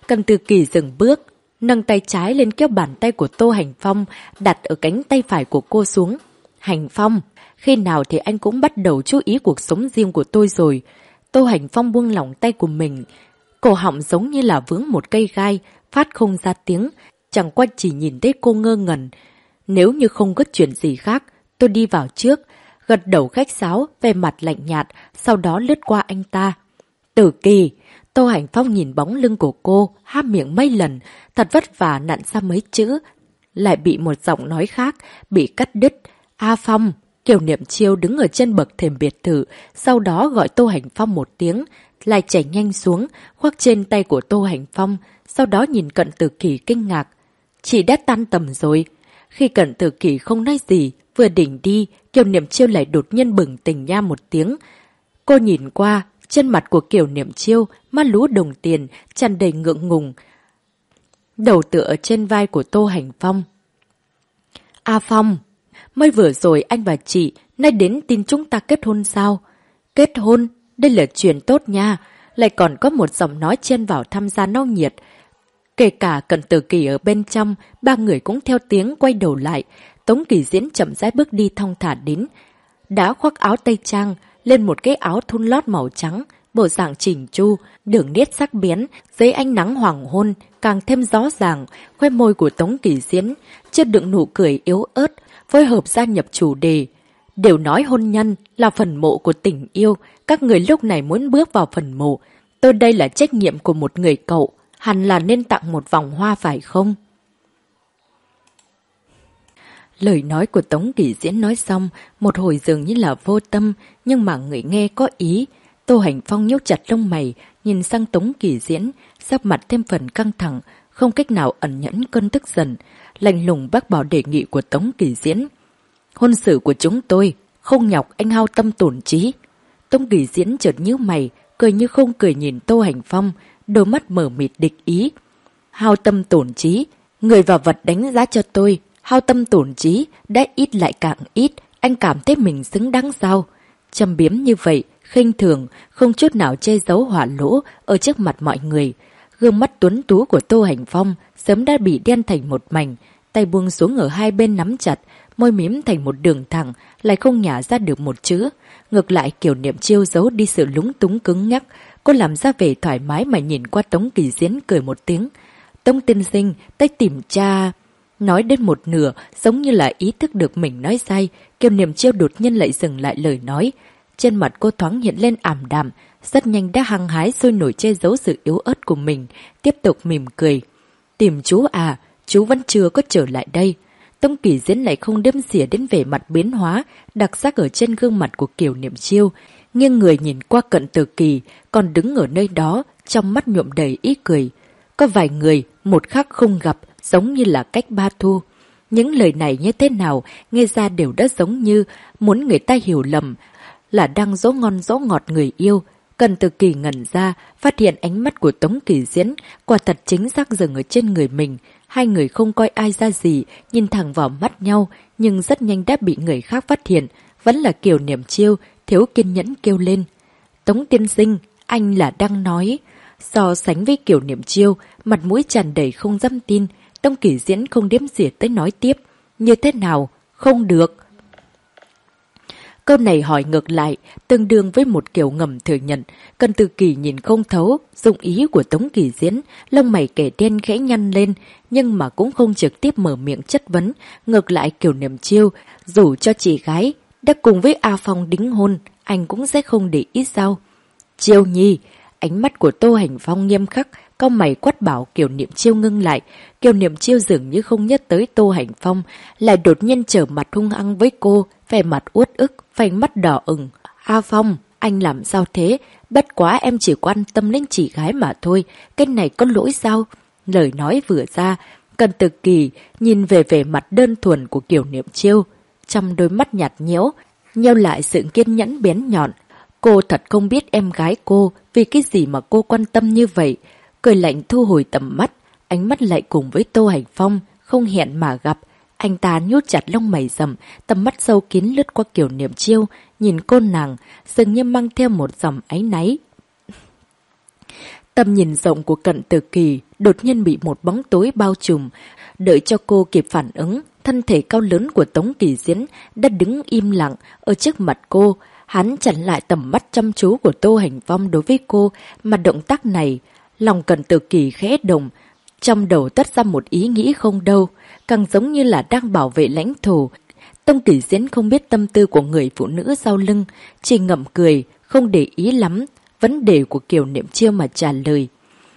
Cận Từ Kỳ dừng bước, nâng tay trái lên kéo bàn tay của Tô Hành Phong, đặt ở cánh tay phải của cô xuống. Hành Phong, khi nào thì anh cũng bắt đầu chú ý cuộc sống riêng của tôi rồi. Tô Hành Phong buông lỏng tay của mình, cổ họng giống như là vướng một cây gai, phát không ra tiếng, chẳng qua chỉ nhìn thấy cô ngơ ngẩn. Nếu như không có chuyện gì khác, tôi đi vào trước, gật đầu khách sáo, vẻ mặt lạnh nhạt, sau đó lướt qua anh ta. Tử Kỳ, Tô Hành Phong nhìn bóng lưng của cô, há miệng mấy lần, thật vất vả nặn ra mấy chữ, lại bị một giọng nói khác, bị cắt đứt. A Phong, Kiều Niệm Chiêu đứng ở trên bậc thềm biệt thự, sau đó gọi Tô Hành Phong một tiếng, lại chạy nhanh xuống, khoác trên tay của Tô Hành Phong, sau đó nhìn Cận Tử Kỳ kinh ngạc. Chị đã tan tầm rồi. Khi Cận Tử Kỳ không nói gì, vừa định đi, Kiều Niệm Chiêu lại đột nhiên bừng tỉnh nha một tiếng. Cô nhìn qua, trên mặt của Kiều Niệm Chiêu, mắt lú đồng tiền, tràn đầy ngượng ngùng. Đầu tựa ở trên vai của Tô Hành Phong. A Phong, mới vừa rồi anh và chị nay đến tin chúng ta kết hôn sao? Kết hôn? Đây là chuyện tốt nha. Lại còn có một giọng nói chen vào tham gia náo nhiệt. Kể cả Cận Tử Kỳ ở bên trong, ba người cũng theo tiếng quay đầu lại. Tống Kỳ Diễn chậm rãi bước đi thong thả đến. Đã khoác áo tây trang, lên một cái áo thun lót màu trắng, bộ dạng chỉnh chu, đường nét sắc bén, dưới ánh nắng hoàng hôn, càng thêm rõ ràng. Khoe môi của Tống Kỳ Diễn, chưa đựng nụ cười yếu ớt, phối hợp gia nhập chủ đề. Đều nói hôn nhân là phần mộ của tình yêu, các người lúc này muốn bước vào phần mộ. Tôi đây là trách nhiệm của một người cậu, hẳn là nên tặng một vòng hoa phải không? Lời nói của Tống Kỳ Diễn nói xong, một hồi dường như là vô tâm, nhưng mà người nghe có ý. Tô Hành Phong nhíu chặt lông mày, nhìn sang Tống Kỳ Diễn, sắc mặt thêm phần căng thẳng, không cách nào ẩn nhẫn cơn tức giận, lạnh lùng bác bỏ đề nghị của Tống Kỳ Diễn. Hôn sự của chúng tôi, không nhọc anh hao tâm tổn trí. Tống Kỳ Diễn chợt nhíu mày, cười như không cười nhìn Tô Hành Phong, đôi mắt mở mịt địch ý. Hao tâm tổn trí, người và vật đánh giá cho tôi, hao tâm tổn trí, đã ít lại càng ít, anh cảm thấy mình xứng đáng sao? Châm biếm như vậy, khinh thường, không chút nào che giấu hỏa lỗ ở trước mặt mọi người. Gương mắt tuấn tú của Tô Hành Phong sớm đã bị đen thành một mảnh, tay buông xuống ở hai bên nắm chặt, môi mím thành một đường thẳng, lại không nhả ra được một chữ. Ngược lại Kiều Niệm Chiêu giấu đi sự lúng túng cứng nhắc, cô làm ra vẻ thoải mái mà nhìn qua Tống Kỳ Diễn cười một tiếng. Tống tiên sinh, tay tìm cha... Nói đến một nửa, giống như là ý thức được mình nói sai, Kiều Niệm Chiêu đột nhiên lại dừng lại lời nói. Trên mặt cô thoáng hiện lên ảm đạm, rất nhanh đã hăng hái sôi nổi che giấu sự yếu ớt của mình, tiếp tục mỉm cười. Tìm chú à, chú vẫn chưa có trở lại đây. Tống Kỳ Diễn lại không đếm xỉa đến vẻ mặt biến hóa, đặc sắc ở trên gương mặt của Kiều Niệm Chiêu. Nghiêng người nhìn qua Cận Tử Kỳ, còn đứng ở nơi đó, trong mắt nhuộm đầy ý cười. Có vài người, một khắc không gặp, giống như là cách ba thu. Những lời này như thế nào, nghe ra đều đã giống như muốn người ta hiểu lầm, là đang dỗ ngon dỗ ngọt người yêu. Cận Tử Kỳ ngẩn ra, phát hiện ánh mắt của Tống Kỳ Diễn quả thật chính xác dừng ở trên người mình. Hai người không coi ai ra gì, nhìn thẳng vào mắt nhau, nhưng rất nhanh đã bị người khác phát hiện. Vẫn là Kiều Niệm Chiêu, thiếu kiên nhẫn kêu lên. Tống tiên sinh, anh là đang nói... So sánh với Kiều Niệm Chiêu, mặt mũi tràn đầy không dám tin, Tống Kỳ Diễn không đếm xỉa tới nói tiếp. Như thế nào? Không được. Câu này hỏi ngược lại, tương đương với một kiểu ngầm thừa nhận. Cận Tử Kỳ nhìn không thấu, dụng ý của Tống Kỳ Diễn, lông mày kẻ đen khẽ nhăn lên, nhưng mà cũng không trực tiếp mở miệng chất vấn. Ngược lại Kiều Niệm Chiêu, dù cho chị gái đã cùng với A Phong đính hôn, anh cũng sẽ không để ý sao? Chiêu nhi, ánh mắt của Tô Hành Phong nghiêm khắc, cau mày quát bảo Kiều Niệm Chiêu ngưng lại. Kiều Niệm Chiêu dường như không nhớ tới Tô Hành Phong, lại đột nhiên trở mặt hung hăng với cô, vẻ mặt uất ức, vành mắt đỏ ửng. A Phong, anh làm sao thế? Bất quá em chỉ quan tâm đến chị gái mà thôi, cái này có lỗi sao? Lời nói vừa ra, Cận Tử Kỳ nhìn về vẻ mặt đơn thuần của Kiều Niệm Chiêu, trong đôi mắt nhạt nhẽo, nheo lại sự kiên nhẫn bén nhọn. Cô thật không biết em gái cô vì cái gì mà cô quan tâm như vậy. Cười lạnh thu hồi tầm mắt, ánh mắt lại cùng với Tô Hành Phong, không hẹn mà gặp. Anh ta nhút chặt lông mày rậm, tầm mắt sâu kín lướt qua Kiều Niệm Chiêu, nhìn cô nàng, dường như mang theo một dòng áy náy. Tầm nhìn rộng của Cận Tử Kỳ đột nhiên bị một bóng tối bao trùm. Đợi cho cô kịp phản ứng, thân thể cao lớn của Tống Kỳ Diễn đã đứng im lặng ở trước mặt cô. Hắn chặn lại tầm mắt chăm chú của Tô Hành Phong đối với cô, mà động tác này, lòng Cận Tử Kỳ khẽ động, trong đầu tất ra một ý nghĩ không đâu, càng giống như là đang bảo vệ lãnh thổ. Tống Kỳ Diễn không biết tâm tư của người phụ nữ sau lưng, chỉ ngậm cười, không để ý lắm vấn đề của Kiều Niệm Chiêu mà trả lời.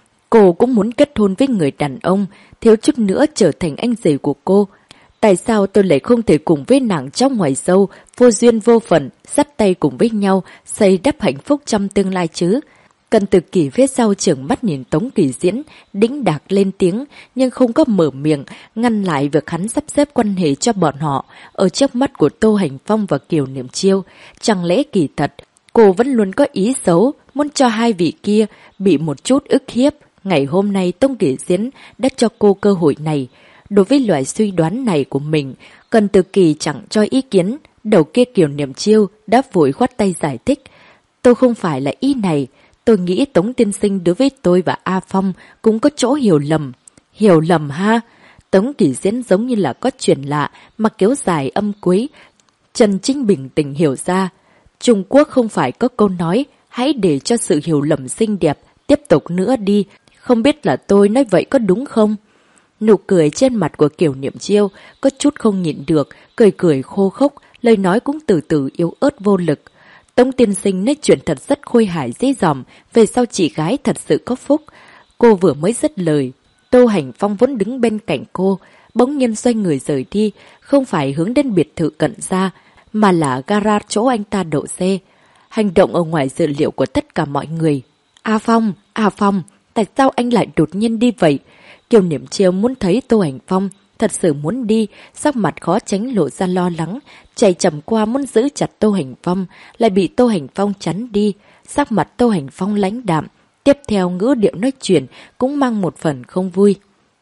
Cô cũng muốn kết hôn với người đàn ông, thiếu chút nữa trở thành anh rể của cô. Tại sao tôi lại không thể cùng với nàng trong ngoài sâu, vô duyên vô phận, dắt tay cùng với nhau, xây đắp hạnh phúc trong tương lai chứ? Cận Tử Kỳ phía sau trợn mắt nhìn Tống Kỳ Diễn, đĩnh đạc lên tiếng, nhưng không có mở miệng, ngăn lại việc hắn sắp xếp quan hệ cho bọn họ, ở trước mắt của Tô Hành Phong và Kiều Niệm Chiêu. Chẳng lẽ kỳ thật, cô vẫn luôn có ý xấu, muốn cho hai vị kia bị một chút ức hiếp. Ngày hôm nay Tống Kỳ Diễn đã cho cô cơ hội này. Đối với loại suy đoán này của mình, Cận Tử Kỳ chẳng cho ý kiến. Đầu kia Kiều Niệm Chiêu đã vội khoát tay giải thích. Tôi không phải là ý này. Tôi nghĩ Tống tiên sinh đối với tôi và A Phong cũng có chỗ hiểu lầm. Hiểu lầm ha? Tống Kỳ Diễn giống như là có chuyện lạ mà kéo dài âm cuối. Trần Trinh bình tĩnh hiểu ra. Trung Quốc không phải có câu nói, hãy để cho sự hiểu lầm xinh đẹp tiếp tục nữa đi. Không biết là tôi nói vậy có đúng không? Nụ cười trên mặt của Kiều Niệm Chiêu có chút không nhịn được, cười cười khô khốc, lời nói cũng từ từ yếu ớt vô lực. Tống tiên sinh nói chuyện thật rất khôi hài dễ dòm, về sau chị gái thật sự có phúc. Cô vừa mới dứt lời, Tô Hành Phong vốn đứng bên cạnh cô, bỗng nhiên xoay người rời đi, không phải hướng đến biệt thự Cận gia, mà là gara chỗ anh ta đậu xe. Hành động ở ngoài dự liệu của tất cả mọi người. A Phong, tại sao anh lại đột nhiên đi vậy? Kiều Niệm Chiêu muốn thấy Tô Hành Phong, thật sự muốn đi, sắc mặt khó tránh lộ ra lo lắng, chạy chậm qua muốn giữ chặt Tô Hành Phong, lại bị Tô Hành Phong chắn đi, sắc mặt Tô Hành Phong lãnh đạm, tiếp theo ngữ điệu nói chuyện cũng mang một phần không vui.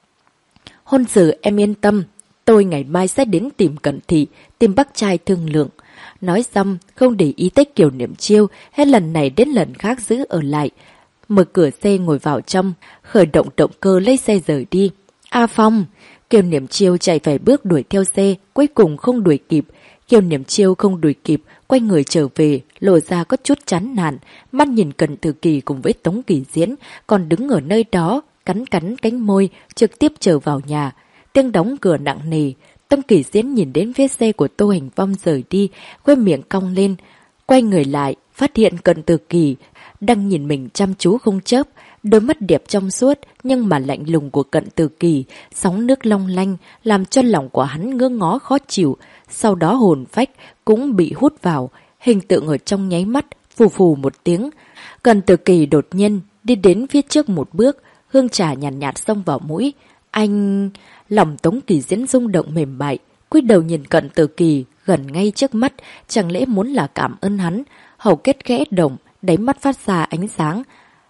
Hôn sự em yên tâm, tôi ngày mai sẽ đến tìm Cận thị, tìm bác trai thương lượng. Nói xong, không để ý tới Kiều Niệm Chiêu, hết lần này đến lần khác giữ ở lại. Mở cửa xe ngồi vào trong, khởi động động cơ lấy xe rời đi. A Phong! Kiều Niệm Chiêu chạy vài bước đuổi theo xe, cuối cùng không đuổi kịp. Kiều Niệm Chiêu không đuổi kịp, quay người trở về, lộ ra có chút chán nản, mắt nhìn Cận Tử Kỳ cùng với Tống Kỳ Diễn, còn đứng ở nơi đó, cắn cánh môi, trực tiếp trở vào nhà. Tiếng đóng cửa nặng nề, Tống Kỳ Diễn nhìn đến phía xe của Tô Hành Phong rời đi, quay miệng cong lên, quay người lại, phát hiện Cận Tử Kỳ đang nhìn mình chăm chú không chớp, đôi mắt đẹp trong suốt nhưng mà lạnh lùng của Cận Tử Kỳ, sóng nước long lanh làm cho lòng của hắn ngơ ngó khó chịu, sau đó hồn phách cũng bị hút vào, hình tượng ở trong nháy mắt, phù phù một tiếng. Cận Tử Kỳ đột nhiên đi đến phía trước một bước, hương trà nhàn nhạt xông vào mũi. Anh... Lòng Tống Kỳ Diễn rung động mềm mại, cúi đầu nhìn Cận Tử Kỳ gần ngay trước mắt, chẳng lẽ muốn là cảm ơn hắn. Hầu kết khẽ động, đáy mắt phát ra ánh sáng.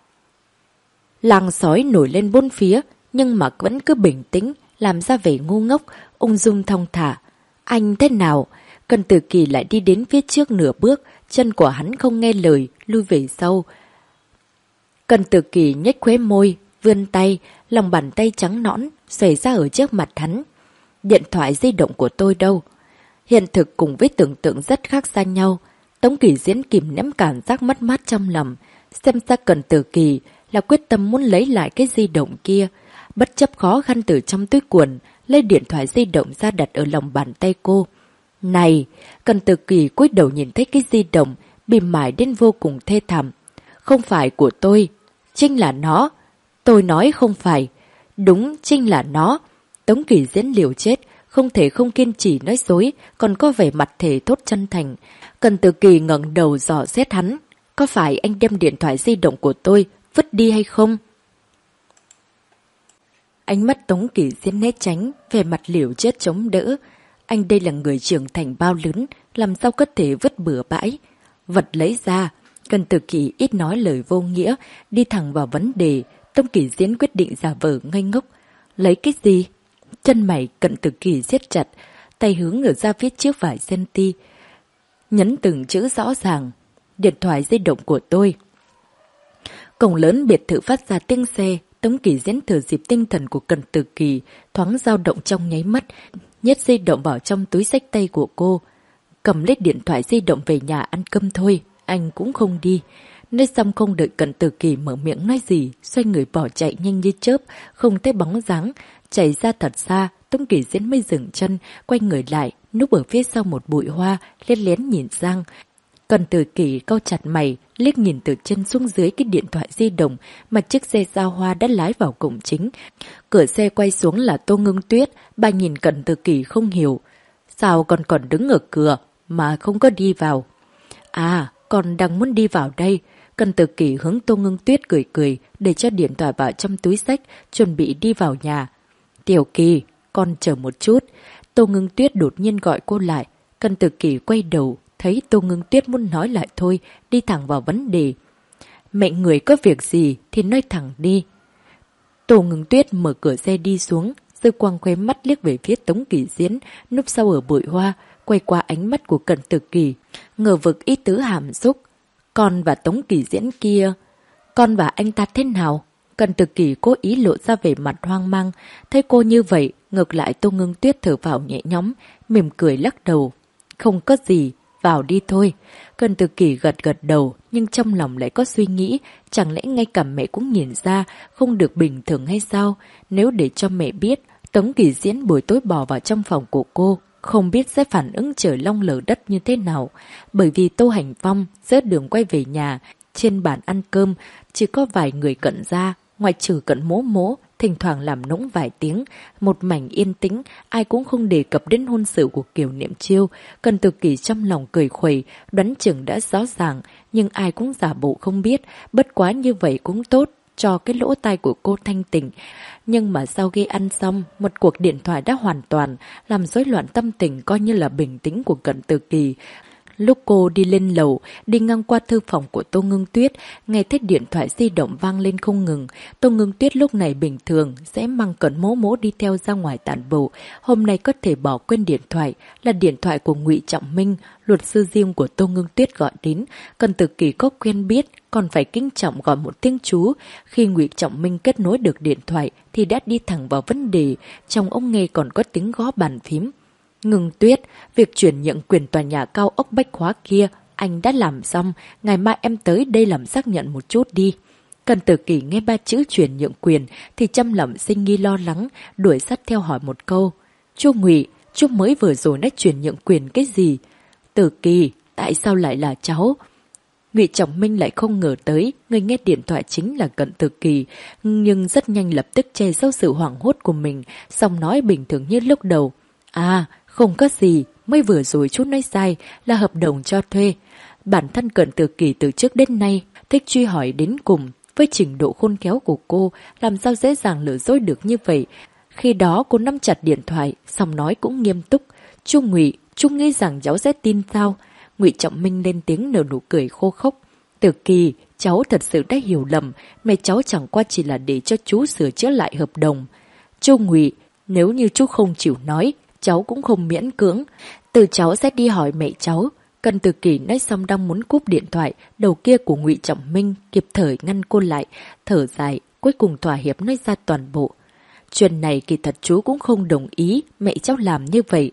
Làng sói nổi lên bốn phía, nhưng mà vẫn cứ bình tĩnh, làm ra vẻ ngu ngốc, ung dung thong thả. Anh thế nào? Cận Tử Kỳ lại đi đến phía trước nửa bước, chân của hắn không nghe lời, lui về sau. Cận Tử Kỳ nhếch khóe môi, vươn tay, lòng bàn tay trắng nõn, xòe ra ở trước mặt hắn. Điện thoại di động của tôi đâu? Hiện thực cùng với tưởng tượng rất khác xa nhau. Tống Kỳ Diễn kìm nén cảm giác mất mát trong lòng, xem ra Cận Tử Kỳ là quyết tâm muốn lấy lại cái di động kia. Bất chấp khó khăn từ trong túi quần, lấy điện thoại di động ra đặt ở lòng bàn tay cô. Này! Cận Tử Kỳ cúi đầu nhìn thấy cái di động, bị mải đến vô cùng thê thảm. Không phải của tôi, chính là nó. Tôi nói không phải. Đúng, chính là nó. Tống Kỳ Diễn liều chết, không thể không kiên trì nói dối, còn có vẻ mặt thể thốt chân thành. Cận Tử Kỳ ngẩng đầu dò xét hắn. Có phải anh đem điện thoại di động của tôi vứt đi hay không? Ánh mắt Tống Kỳ Diễn né tránh, vẻ mặt liều chết chống đỡ. Anh đây là người trưởng thành bao lớn, làm sao có thể vứt bừa bãi? Vật lấy ra. Cận Tử Kỳ ít nói lời vô nghĩa, đi thẳng vào vấn đề. Tống Kỳ Diễn quyết định giả vờ ngây ngốc. Lấy cái gì? Chân mày Cận Tử Kỳ siết chặt, tay hướng ngửa ra phía trước vài centi. Nhấn từng chữ rõ ràng. Điện thoại di động của tôi. Cổng lớn biệt thự phát ra tiếng xe, Tống Kỳ Diễn thừa dịp tinh thần của Cẩn Tử Kỳ thoáng dao động trong nháy mắt, nhét di động vào trong túi xách tay của cô. Cầm lấy điện thoại di động về nhà ăn cơm thôi, anh cũng không đi. Nói xong không đợi Cẩn Tử Kỳ mở miệng nói gì, xoay người bỏ chạy nhanh như chớp, không thấy bóng dáng. Chạy ra thật xa, Tống Kỳ Diễn mới dừng chân, quay người lại, núp ở phía sau một bụi hoa, lén lén nhìn Giang. Cẩn Tử Kỳ cau chặt mày, liếc nhìn từ chân xuống dưới cái điện thoại di động mà chiếc xe giao hoa đã lái vào cổng chính. Cửa xe quay xuống là Tô Ngưng Tuyết, bà nhìn Cẩn Tử Kỳ không hiểu. Sao con còn đứng ở cửa mà không có đi vào? À, con đang muốn đi vào đây. Cẩn Tử Kỳ hướng Tô Ngưng Tuyết cười cười, để cho điện thoại vào trong túi xách, chuẩn bị đi vào nhà. Tiểu Kỳ, con chờ một chút. Tô Ngưng Tuyết đột nhiên gọi cô lại. Cẩn Tử Kỳ quay đầu, thấy Tô Ngưng Tuyết muốn nói lại thôi, đi thẳng vào vấn đề. Mẹ người có việc gì thì nói thẳng đi. Tô Ngưng Tuyết mở cửa xe đi xuống, Dư Quang khóe mắt liếc về phía Tống Kỳ Diễn, núp sau ở bụi hoa, quay qua ánh mắt của Cẩn Tử Kỳ, ngờ vực ý tứ hàm xúc. Con và Tống Kỳ Diễn kia, con và anh ta thế nào? Cẩn Tử Kỳ cố ý lộ ra vẻ mặt hoang mang, thấy cô như vậy, ngược lại Tô Ngưng Tuyết thở vào nhẹ nhõm, mỉm cười lắc đầu. Không có gì, vào đi thôi. Cẩn Tử Kỳ gật gật đầu, nhưng trong lòng lại có suy nghĩ, chẳng lẽ ngay cả mẹ cũng nhìn ra không được bình thường hay sao? Nếu để cho mẹ biết, Tống Kỳ Diễn buổi tối bỏ vào trong phòng của cô, không biết sẽ phản ứng trời long lở đất như thế nào. Bởi vì Tô Hành Phong giữa đường quay về nhà, trên bàn ăn cơm, chỉ có vài người Cận gia, ngoại trừ Cận mố mố, thỉnh thoảng làm nũng vài tiếng, một mảnh yên tĩnh, ai cũng không đề cập đến hôn sự của Kiều Niệm Chiêu. Cẩn Tử Kỳ trong lòng cười khuẩy, đoán chừng đã rõ ràng, nhưng ai cũng giả bộ không biết, bất quá như vậy cũng tốt, cho cái lỗ tai của cô thanh tỉnh. Nhưng mà sau khi ăn xong, một cuộc điện thoại đã hoàn toàn làm rối loạn tâm tình coi như là bình tĩnh của Cẩn Tử Kỳ. Lúc cô đi lên lầu, đi ngang qua thư phòng của Tô Ngưng Tuyết, nghe thấy điện thoại di động vang lên không ngừng. Tô Ngưng Tuyết lúc này bình thường sẽ mang Cẩn mố mố đi theo ra ngoài tản bộ. Hôm nay có thể bỏ quên điện thoại, là điện thoại của Ngụy Trọng Minh, luật sư riêng của Tô Ngưng Tuyết gọi đến. Cẩn Tử Kỳ có quen biết, còn phải kính trọng gọi một tiếng chú. Khi Ngụy Trọng Minh kết nối được điện thoại thì đã đi thẳng vào vấn đề, trong ống nghe còn có tiếng gõ bàn phím. Ngưng Tuyết, việc chuyển nhượng quyền tòa nhà cao ốc Bách Hóa kia, anh đã làm xong, ngày mai em tới đây làm xác nhận một chút đi. Cẩn Tử Kỳ nghe ba chữ chuyển nhượng quyền thì trong lòng sinh nghi lo lắng, đuổi sát theo hỏi một câu. Chú Ngụy, chú mới vừa rồi nói chuyển nhượng quyền cái gì? Tử Kỳ, tại sao lại là cháu? Ngụy Trọng Minh lại không ngờ tới, người nghe điện thoại chính là Cẩn Tử Kỳ, nhưng rất nhanh lập tức che giấu sự hoảng hốt của mình, xong nói bình thường như lúc đầu. À, không có gì, mới vừa rồi chú nói sai, là hợp đồng cho thuê. Bản thân Cẩn Tử Kỳ từ trước đến nay thích truy hỏi đến cùng, với trình độ khôn khéo của cô, làm sao dễ dàng lừa dối được như vậy. Khi đó cô nắm chặt điện thoại, xong nói cũng nghiêm túc. Chú Ngụy, chú nghĩ rằng cháu sẽ tin sao? Ngụy Trọng Minh lên tiếng nở nụ cười khô khốc. Tử Kỳ, cháu thật sự đã hiểu lầm, mẹ cháu chẳng qua chỉ là để cho chú sửa chữa lại hợp đồng. Chú Ngụy, nếu như chú không chịu nói, cháu cũng không miễn cưỡng, từ cháu sẽ đi hỏi mẹ cháu. Cẩn Tử Kỳ nói xong đang muốn cúp điện thoại, đầu kia của Ngụy Trọng Minh kịp thời ngăn cô lại, thở dài, cuối cùng thỏa hiệp nói ra toàn bộ. Chuyện này kỳ thật chú cũng không đồng ý mẹ cháu làm như vậy.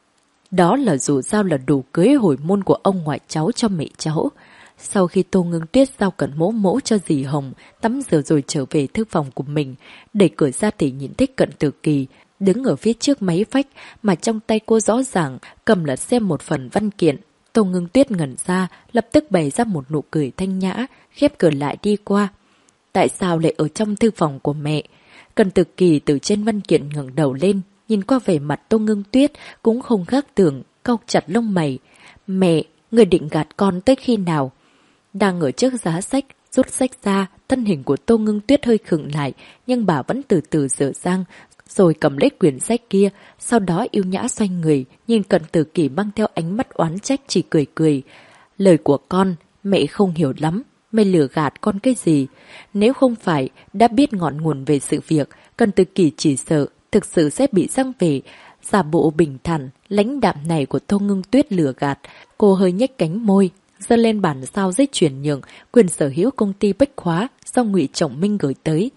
Đó là dù sao là đủ cưới hồi môn của ông ngoại cháu cho mẹ cháu. Sau khi Tô Ngưng Tuyết giao Cẩn mỗ mỗ cho dì Hồng, tắm rửa rồi trở về thư phòng của mình, đẩy cửa ra thì nhìn thấy Cẩn Tử Kỳ đứng ở phía trước máy phách, mà trong tay cô rõ ràng cầm là xem một phần văn kiện. Tô Ngưng Tuyết ngẩn ra, lập tức bày ra một nụ cười thanh nhã, khép cửa lại đi qua. Tại sao lại ở trong thư phòng của mẹ? Cẩn Tử Kỳ từ trên văn kiện ngẩng đầu lên, nhìn qua vẻ mặt Tô Ngưng Tuyết cũng không khác thường, cau chặt lông mày. Mẹ, người định gạt con tới khi nào? Đang ở trước giá sách, rút sách ra, thân hình của Tô Ngưng Tuyết hơi khựng lại, nhưng bà vẫn từ từ sửa sang, rồi cầm lấy quyển sách kia, sau đó yêu nhã xoay người, nhìn Cẩn Tử Kỳ mang theo ánh mắt oán trách chỉ cười cười. Lời của con, mẹ không hiểu lắm, mẹ lừa gạt con cái gì? Nếu không phải đã biết ngọn nguồn về sự việc, Cẩn Tử Kỳ chỉ sợ thực sự sẽ bị giăng về. Giả bộ bình thản, lãnh đạm này của Tô Ngưng Tuyết lừa gạt, cô hơi nhếch cánh môi, giơ lên bản sao giấy chuyển nhượng quyền sở hữu công ty Bách Hóa do Ngụy Trọng Minh gửi tới.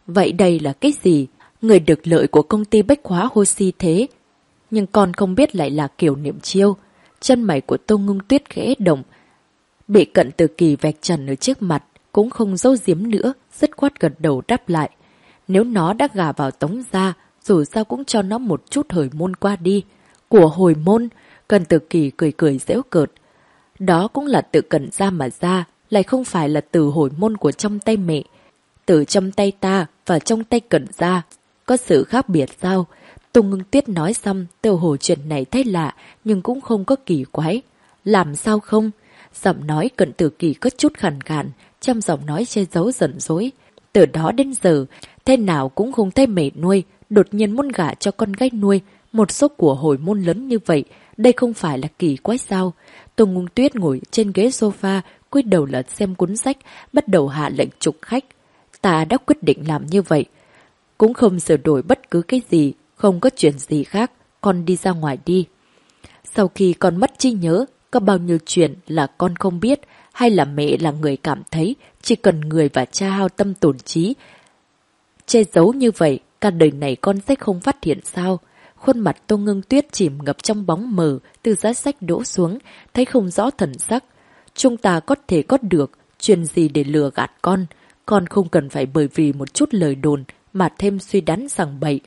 Vậy đây là cái gì? Người được lợi của công ty bách hóa Hoshi thế. Nhưng con không biết lại là Kiều Niệm Chiêu. Chân mày của Tô Ngưng Tuyết khẽ động. Bị Cận Tử Kỳ vạch trần ở trước mặt, cũng không giấu giếm nữa, dứt khoát gật đầu đáp lại. Nếu nó đã gả vào Tống gia, dù sao cũng cho nó một chút hồi môn qua đi. Của hồi môn, Cận Tử Kỳ cười cười giễu cợt. Đó cũng là tự Cận gia mà ra, lại không phải là từ hồi môn của trong tay mẹ. Từ trong tay ta và trong tay Cận gia, có sự khác biệt sao? Tô Ngưng Tuyết nói xong, tự hồ chuyện này thấy lạ, nhưng cũng không có kỳ quái. Làm sao không? Giọng nói Cận Tử Kỳ có chút khàn khàn, trong giọng nói che giấu giận dỗi. Từ đó đến giờ, thế nào cũng không thấy mẹ nuôi, đột nhiên muốn gả cho con gái nuôi, một số của hồi môn lớn như vậy, đây không phải là kỳ quái sao? Tô Ngưng Tuyết ngồi trên ghế sofa, cúi đầu lật xem cuốn sách, bắt đầu hạ lệnh trục khách. Ta đã quyết định làm như vậy, cũng không sửa đổi bất cứ cái gì, không có chuyện gì khác, con đi ra ngoài đi. Sau khi con mất trí nhớ, có bao nhiêu chuyện là con không biết, hay là mẹ là người cảm thấy chỉ cần người và cha hao tâm tổn trí che giấu như vậy, cả đời này con sẽ không phát hiện sao? Khuôn mặt Tô Ngưng Tuyết chìm ngập trong bóng mờ, từ giá sách đổ xuống, thấy không rõ thần sắc. Chúng ta có thể có được chuyện gì để lừa gạt con không cần phải bởi vì một chút lời đồn mà thêm suy đoán rằng bậy.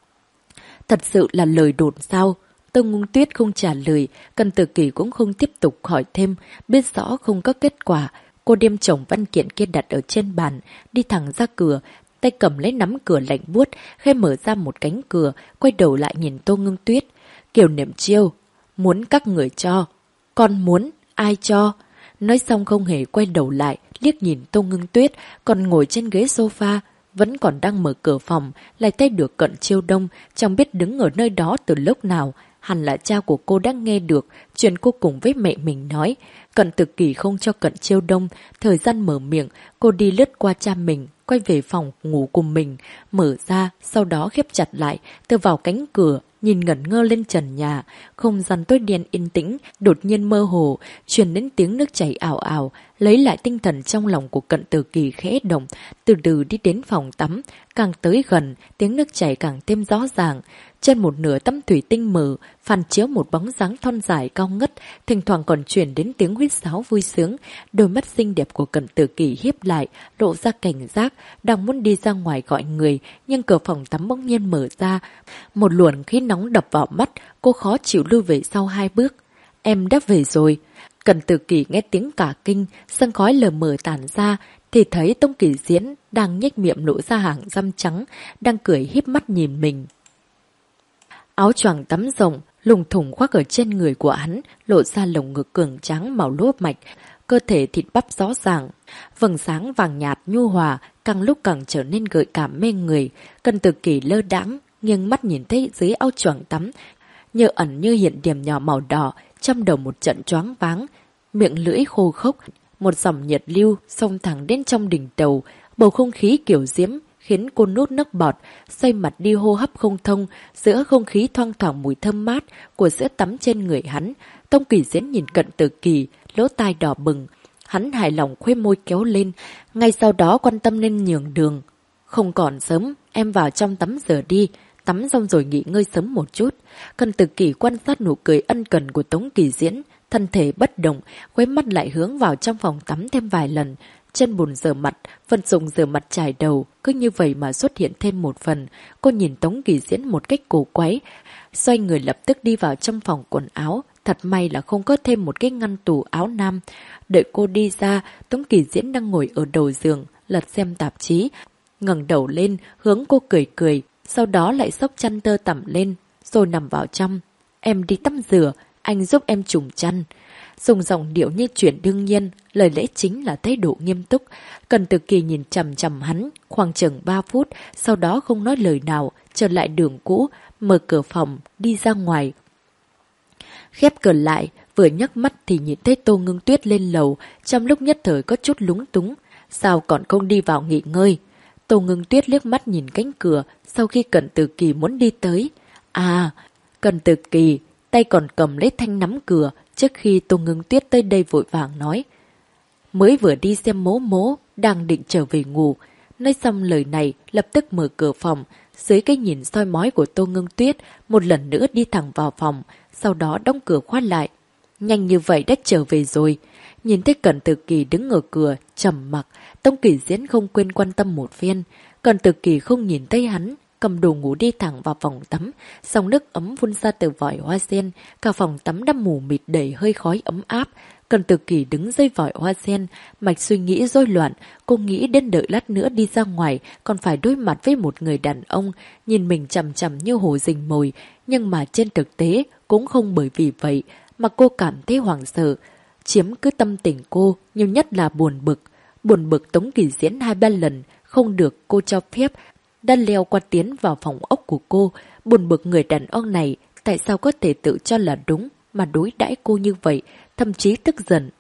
Thật sự là lời đồn sao? Tô Ngưng Tuyết không trả lời, Cận Tử Kỳ cũng không tiếp tục hỏi thêm, biết rõ không có kết quả. Cô đem chồng văn kiện kia đặt ở trên bàn, đi thẳng ra cửa, tay cầm lấy nắm cửa lạnh buốt, khẽ mở ra một cánh cửa, quay đầu lại nhìn Tô Ngưng Tuyết. Kiều Niệm Chiêu, muốn các người cho. Con muốn, ai cho? Nói xong không hề quay đầu lại, liếc nhìn Tô Ngưng Tuyết, còn ngồi trên ghế sofa, vẫn còn đang mở cửa phòng, lại thấy được Cận Chiêu Đông, chẳng biết đứng ở nơi đó từ lúc nào. Hẳn là cha của cô đã nghe được chuyện cô cùng với mẹ mình nói. Cận Tử Kỳ không cho Cận Chiêu Đông thời gian mở miệng, cô đi lướt qua cha mình, quay về phòng ngủ cùng mình, mở ra, sau đó khép chặt lại, từ vào cánh cửa, nhìn ngẩn ngơ lên trần nhà. Không gian tối đen yên tĩnh, đột nhiên mơ hồ, truyền đến tiếng nước chảy ảo ảo, lấy lại tinh thần trong lòng của Cận Tử Kỳ khẽ động, từ từ đi đến phòng tắm, càng tới gần, tiếng nước chảy càng thêm rõ ràng. Trên một nửa tấm thủy tinh mờ, phản chiếu một bóng dáng thon dài cao ngất, thỉnh thoảng còn truyền đến tiếng huýt sáo vui sướng. Đôi mắt xinh đẹp của Cận Tử Kỳ hiếp lại, lộ ra cảnh giác, đang muốn đi ra ngoài gọi người, nhưng cửa phòng tắm bỗng nhiên mở ra. Một luồng khí nóng đập vào mắt, cô khó chịu lui về sau 2 bước. Em đã về rồi. Cận Tử Kỳ nghe tiếng cả kinh, sương khói lờ mờ tản ra, thì thấy Tông Kỳ Diễn đang nhếch miệng lộ ra hàng răng trắng, đang cười híp mắt nhìn mình. Áo choàng tắm rộng, lùng thùng khoác ở trên người của hắn, lộ ra lồng ngực cường tráng màu lúa mạch, cơ thể thịt bắp rõ ràng. Vầng sáng vàng nhạt nhu hòa, càng lúc càng trở nên gợi cảm mê người. Cận Tử Kỳ lơ đãng, nghiêng mắt nhìn thấy dưới áo choàng tắm, như ẩn như hiện điểm nhỏ màu đỏ, trong đầu một trận choáng váng, miệng lưỡi khô khốc, một dòng nhiệt lưu xông thẳng đến trong đỉnh đầu, bầu không khí kiểu diễm khiến cô nuốt nước bọt, xoay mặt đi hô hấp không thông, giữa không khí thoang thoảng mùi thơm mát của sữa tắm trên người hắn. Tông Kỳ Diễn nhìn Cận Tử Kỳ, lỗ tai đỏ bừng, hắn hài lòng khuếch môi kéo lên, ngay sau đó quan tâm lên nhường đường. Không còn sớm, em vào trong tắm rửa đi, tắm xong rồi nghỉ ngơi sớm một chút. Cận Tử Kỳ quan sát nụ cười ân cần của Tống Kỳ Diễn, thân thể bất động, quay mắt lại hướng vào trong phòng tắm thêm vài lần. Trên bồn rửa mặt, vật dụng rửa mặt trải đầu, cứ như vậy mà xuất hiện thêm một phần. Cô nhìn Tống Kỳ Diễn một cách cổ quái, xoay người lập tức đi vào trong phòng quần áo. Thật may là không có thêm một cái ngăn tủ áo nam. Đợi cô đi ra, Tống Kỳ Diễn đang ngồi ở đầu giường, lật xem tạp chí, ngẩng đầu lên, hướng cô cười cười, sau đó lại xốc chăn tơ tằm lên, rồi nằm vào trong. Em đi tắm rửa, anh giúp em trùm chăn. Dùng giọng điệu như chuyện đương nhiên, lời lẽ chính là thái độ nghiêm túc. Cận Tử Kỳ nhìn chằm chằm hắn khoảng chừng 3 phút, sau đó không nói lời nào, trở lại đường cũ, mở cửa phòng, đi ra ngoài. Khép cửa lại, vừa nhấc mắt thì nhìn thấy Tô Ngưng Tuyết lên lầu, trong lúc nhất thời có chút lúng túng. Sao còn không đi vào nghỉ ngơi? Tô Ngưng Tuyết liếc mắt nhìn cánh cửa, sau khi Cận Tử Kỳ muốn đi tới. À, Cận Tử Kỳ, tay còn cầm lấy thanh nắm cửa, trước khi Tô Ngưng Tuyết tới đây vội vàng nói. Mới vừa đi xem mố mố, đang định trở về ngủ. Nói xong lời này, lập tức mở cửa phòng, dưới cái nhìn soi mói của Tô Ngưng Tuyết, một lần nữa đi thẳng vào phòng, sau đó đóng cửa khóa lại. Nhanh như vậy đã trở về rồi. Nhìn thấy Cẩn Tử Kỳ đứng ở cửa, trầm mặc, Tống Kỳ Diễn không quên quan tâm một phen. Cẩn Tử Kỳ không nhìn thấy hắn, cầm đồ ngủ đi thẳng vào phòng tắm, dòng nước ấm phun ra từ vòi hoa sen, cả phòng tắm đã mù mịt đầy hơi khói ấm áp. Cẩn Tử Kỳ đứng dưới vòi hoa sen, mạch suy nghĩ rối loạn, cô nghĩ đến đợi lát nữa đi ra ngoài, còn phải đối mặt với một người đàn ông, nhìn mình chằm chằm như hổ rình mồi, nhưng mà trên thực tế cũng không bởi vì vậy mà cô cảm thấy hoảng sợ. Chiếm cứ tâm tình cô, nhiều nhất là buồn bực. Buồn bực Tống Kỳ Diễn 2-3 lần, không được cô cho phép, đã leo qua tiến vào phòng ốc của cô. Buồn bực người đàn ông này, tại sao có thể tự cho là đúng mà đối đãi cô như vậy, thậm chí tức giận.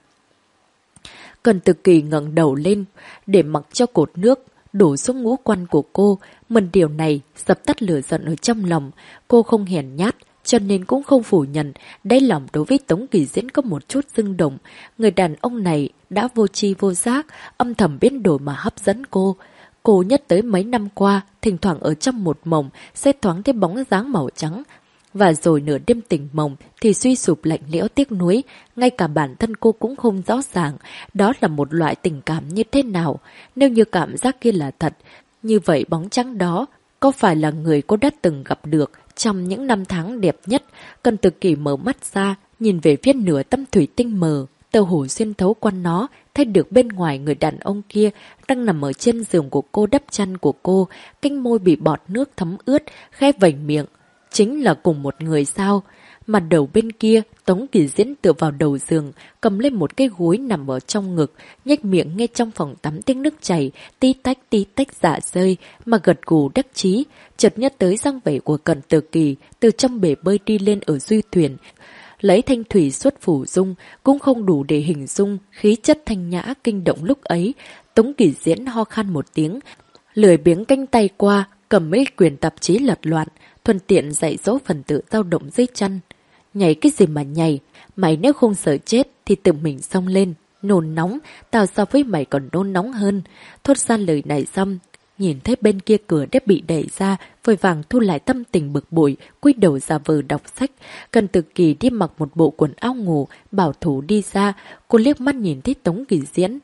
Cẩn Tử Kỳ ngẩng đầu lên, để mặc cho cột nước đổ xuống ngũ quan của cô. Mần điều này dập tắt lửa giận ở trong lòng. Cô không hèn nhát, cho nên cũng không phủ nhận, đáy lòng đối với Tống Kỳ Diễn có một chút rung động. Người đàn ông này đã vô tri vô giác, âm thầm biến đổi mà hấp dẫn cô. Cô nhất tới mấy năm qua, thỉnh thoảng ở trong một mộng sẽ thoáng thấy bóng dáng màu trắng. Và rồi nửa đêm tỉnh mộng thì suy sụp lạnh lẽo tiếc nuối, ngay cả bản thân cô cũng không rõ ràng đó là một loại tình cảm như thế nào. Nếu như cảm giác kia là thật, như vậy bóng trắng đó có phải là người cô đã từng gặp được trong những năm tháng đẹp nhất? Cẩn Tử Kỳ mở mắt ra, nhìn về phía nửa tấm thủy tinh mờ, tơ hổ xuyên thấu qua nó, thấy được bên ngoài người đàn ông kia đang nằm ở trên giường của cô, đắp chăn của cô, cánh môi bị bọt nước thấm ướt, khẽ vành miệng. Chính là cùng một người sao? Mà đầu bên kia, Tống Kỳ Diễn tựa vào đầu giường, cầm lên một cái gối nằm ở trong ngực, nhếch miệng nghe trong phòng tắm tiếng nước chảy, tí tách dạ rơi, mà gật gù đắc chí. Chợt nhớ tới dáng vẻ của Cẩn Tử Kỳ, từ trong bể bơi đi lên ở duy thuyền, lấy thanh thủy xuất phủ dung, cũng không đủ để hình dung khí chất thanh nhã kinh động lúc ấy. Tống Kỳ Diễn ho khan một tiếng, lười biếng canh tay qua, cầm mấy quyển tạp chí lật loạn, thuận tiện dạy dỗ phần tử dao động dưới chân. Nhảy cái gì mà nhảy, mày nếu không sợ chết thì tự mình xông lên, nôn nóng, tao so với mày còn nôn nóng hơn. Thốt ra lời này xong, nhìn thấy bên kia cửa đã bị đẩy ra, vội vàng thu lại tâm tình bực bội, cúi đầu giả vờ đọc sách. Cẩn Tử Kỳ đi mặc một bộ quần áo ngủ, bảo thủ đi ra, cô liếc mắt nhìn thấy Tống Kỳ Diễn.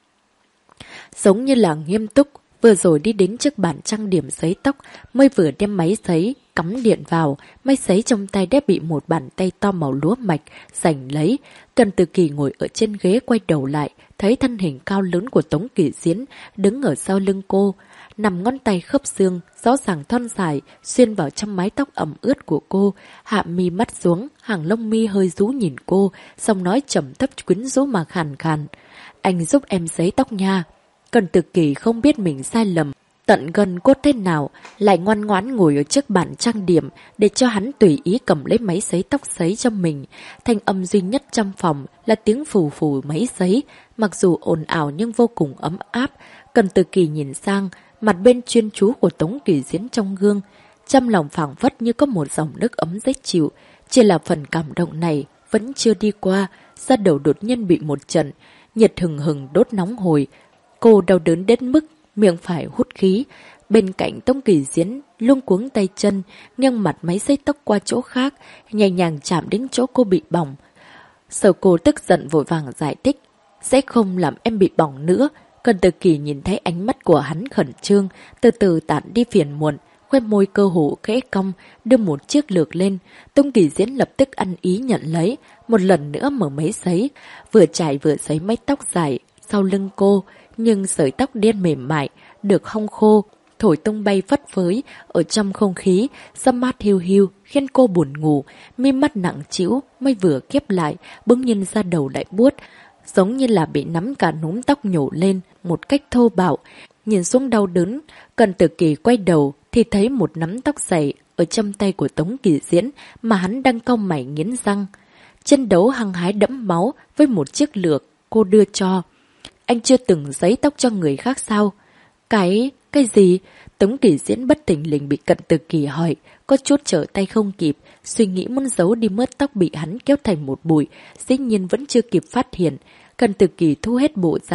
Giống như là nghiêm túc, vừa rồi đi đến trước bàn trang điểm sấy tóc, mới vừa đem máy sấy cắm điện vào, máy sấy trong tay đã bị một bàn tay to màu lúa mạch giành lấy. Cẩn Tử Kỳ ngồi ở trên ghế quay đầu lại, thấy thân hình cao lớn của Tống Kỳ Diễn đứng ở sau lưng cô, nằm ngón tay khớp xương rõ ràng thon dài xuyên vào trong mái tóc ẩm ướt của cô, hạ mi mắt xuống, hàng lông mi hơi rú nhìn cô, xong nói trầm thấp quyến rũ mà khàn khàn: "Anh giúp em sấy tóc nha." Cẩn Tử Kỳ không biết mình sai lầm tận gần cốt thế nào, lại ngoan ngoãn ngồi ở trước bàn trang điểm để cho hắn tùy ý cầm lấy máy sấy tóc sấy cho mình. Thanh âm duy nhất trong phòng là tiếng phù phù máy sấy, mặc dù ồn ào nhưng vô cùng ấm áp. Cẩn Tử Kỳ nhìn sang mặt bên chuyên chú của Tống Kỳ Diễn trong gương, trong lòng phảng phất như có một dòng nước ấm dễ chịu. Chỉ là phần cảm động này vẫn chưa đi qua, da đầu đột nhiên bị một trận nhiệt hừng hừng đốt nóng hồi. Cô đau đớn đến mức miệng phải hút khí. Bên cạnh Tống Kỳ Diễn luống cuống tay chân, nghiêng mặt máy sấy tóc qua chỗ khác, nhẹ nhàng chạm đến chỗ cô bị bỏng. Sợ cô tức giận vội vàng giải thích: "Sẽ không làm em bị bỏng nữa." Cẩn Tử Kỳ nhìn thấy ánh mắt của hắn khẩn trương, từ từ tản đi phiền muộn, khoe môi cơ hồ khẽ cong, đưa một chiếc lược lên. Tống Kỳ Diễn lập tức ăn ý nhận lấy, một lần nữa mở máy sấy, vừa chải vừa sấy mái tóc dài sau lưng cô, nhưng sợi tóc đen mềm mại, được hong khô, thổi tung bay phất phới ở trong không khí, gió mát hiu hiu khiến cô buồn ngủ, mi mắt nặng trĩu, mới vừa khép lại, bỗng nhiên da đầu lại buốt, giống như là bị nắm cả núm tóc nhổ lên một cách thô bạo. Nhìn xuống đau đớn, Cẩn Tử Kỳ quay đầu thì thấy một nắm tóc dày ở trong tay của Tống Kỳ Diễn mà hắn đang cau mày nghiến răng. Chân đấu hăng hái đẫm máu với một chiếc lược cô đưa cho. "Anh chưa từng giấy tóc cho người khác sao?" Cái gì?" Tống Kỳ Diễn bất thình lình bị Cẩn Tử Kỳ hỏi, có chút trở tay không kịp, suy nghĩ muốn giấu đi mớ tóc bị hắn kéo thành một bụi, dĩ nhiên vẫn chưa kịp phát hiện. Cẩn Tử Kỳ thu hết bộ dạng,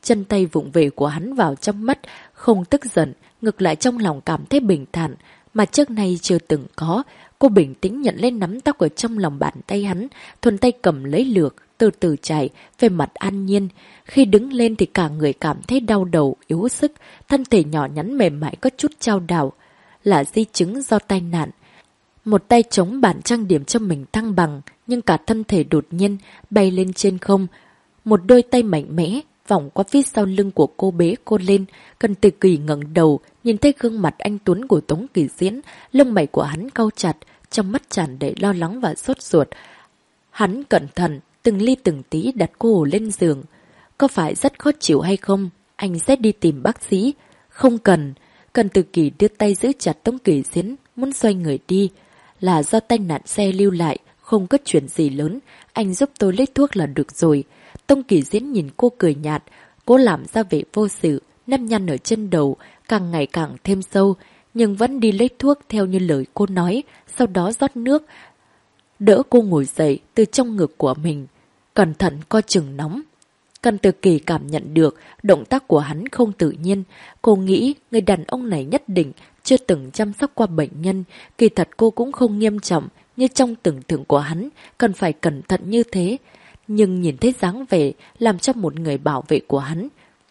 chân tay vụng về của hắn vào trong mắt, không tức giận, ngược lại trong lòng cảm thấy bình thản, mà trước nay chưa từng có. Cô bình tĩnh nhận lên nắm tóc ở trong lòng bàn tay hắn, thuần tay cầm lấy lược, từ từ chảy, về mặt an nhiên. Khi đứng lên thì cả người cảm thấy đau đầu, yếu sức, thân thể nhỏ nhắn mềm mại có chút chao đảo. Là di chứng do tai nạn. Một tay chống bàn trang điểm cho mình thăng bằng, nhưng cả thân thể đột nhiên bay lên trên không. Một đôi tay mạnh mẽ vòng qua phía sau lưng của cô bế cô lên. Cần Từ Kỳ ngẩng đầu, nhìn thấy gương mặt anh tuấn của Tống Kỳ Diễn, lông mày của hắn cau chặt, trong mắt tràn đầy lo lắng và sốt ruột. Hắn cẩn thận, từng ly từng tí đặt cô lên giường. Có phải rất khó chịu hay không? Anh sẽ đi tìm bác sĩ. Không cần. Cần Từ Kỳ đưa tay giữ chặt Tống Kỳ Diễn, muốn xoay người đi. Là do tai nạn xe lưu lại, không có chuyện gì lớn. Anh giúp tôi lấy thuốc là được rồi. Tống Kỳ Diễn nhìn cô cười nhạt, cố làm ra vẻ vô sự, nếp nhăn ở trên đầu, càng ngày càng thêm sâu, nhưng vẫn đi lấy thuốc theo như lời cô nói, sau đó rót nước, đỡ cô ngồi dậy từ trong ngực của mình. Cẩn thận coi chừng nóng. Cần Từ Kỳ cảm nhận được động tác của hắn không tự nhiên. Cô nghĩ người đàn ông này nhất định chưa từng chăm sóc qua bệnh nhân. Kỳ thật cô cũng không nghiêm trọng như trong tưởng tượng của hắn, cần phải cẩn thận như thế. Nhưng nhìn thấy dáng vẻ làm cho một người bảo vệ của hắn.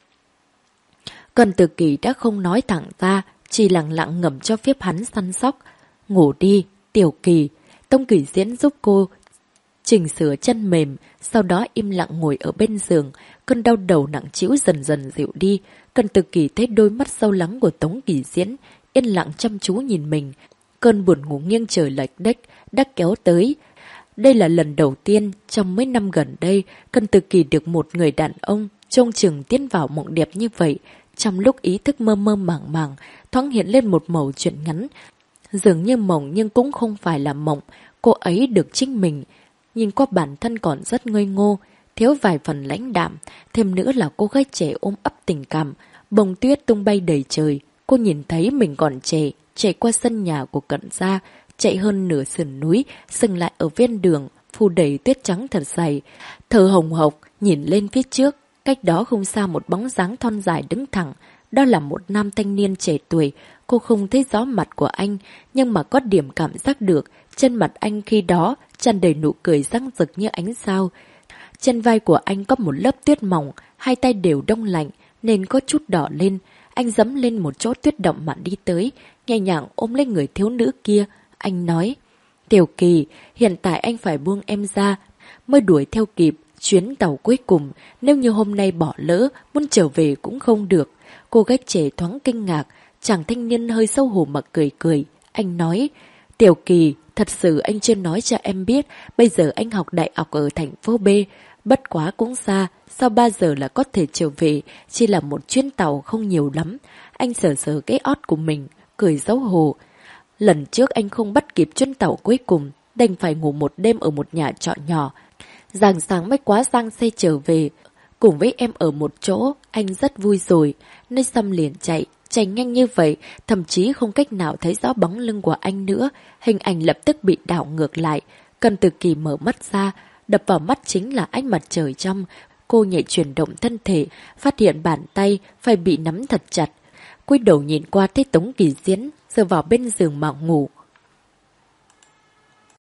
Cần Từ Kỳ đã không nói thẳng ra, chỉ lặng lặng ngầm cho phép hắn săn sóc. Ngủ đi, Tiểu Kỳ. Tống Kỳ Diễn giúp cô chỉnh sửa chân mềm, sau đó im lặng ngồi ở bên giường. Cơn đau đầu nặng trĩu dần dần dịu đi. Cần Từ Kỳ thấy đôi mắt sâu lắng của Tống Kỳ Diễn yên lặng chăm chú nhìn mình. Cơn buồn ngủ nghiêng trời lệch đếch đã kéo tới. Đây là lần đầu tiên trong mấy năm gần đây Cần Từ Kỳ được một người đàn ông trông chừng tiến vào mộng đẹp như vậy. Trong lúc ý thức mơ mơ màng màng, thoáng hiện lên một mẩu chuyện ngắn. Dường như mộng nhưng cũng không phải là mộng. Cô ấy được chính mình. Nhìn qua bản thân còn rất ngây ngô, thiếu vài phần lãnh đạm. Thêm nữa là cô gái trẻ ôm ấp tình cảm. Bông tuyết tung bay đầy trời. Cô nhìn thấy mình còn trẻ, chạy qua sân nhà của Cận gia, chạy hơn nửa sườn núi, dừng lại ở ven đường, phủ đầy tuyết trắng thật dày. Thở hồng hộc, nhìn lên phía trước, cách đó không xa một bóng dáng thon dài đứng thẳng. Đó là một nam thanh niên trẻ tuổi. Cô không thấy rõ mặt của anh, nhưng mà có điểm cảm giác được, trên mặt anh khi đó tràn đầy nụ cười răng rực như ánh sao. Trên vai của anh có một lớp tuyết mỏng, hai tay đều đông lạnh, nên có chút đỏ lên. Anh giẫm lên một chỗ tuyết động mà đi tới, nhẹ nhàng ôm lấy người thiếu nữ kia. Anh nói, Tiểu Kỳ, hiện tại anh phải buông em ra, mới đuổi theo kịp chuyến tàu cuối cùng. Nếu như hôm nay bỏ lỡ, muốn trở về cũng không được. Cô gái trẻ thoáng kinh ngạc, chàng thanh niên hơi xấu hổ mà cười cười. Anh nói, Tiểu Kỳ, thật sự anh chưa nói cho em biết, bây giờ anh học đại học ở thành phố B. Bất quá cũng xa, sau 3 giờ là có thể trở về, chỉ là một chuyến tàu không nhiều lắm. Anh sờ sờ cái ót của mình, cười xấu hổ. Lần trước anh không bắt kịp chuyến tàu cuối cùng, đành phải ngủ một đêm ở một nhà trọ nhỏ. Rạng sáng mới quá giang xe trở về. Cùng với em ở một chỗ, anh rất vui rồi. Nơi xăm liền chạy nhanh như vậy, thậm chí không cách nào thấy rõ bóng lưng của anh nữa. Hình ảnh lập tức bị đảo ngược lại. Cần Từ Kỳ mở mắt ra, đập vào mắt chính là ánh mặt trời trong. Cô nhẹ chuyển động thân thể, phát hiện bàn tay phải bị nắm thật chặt. Cúi đầu nhìn qua thấy Tống Kỳ Diễn dựa vào bên giường mà ngủ.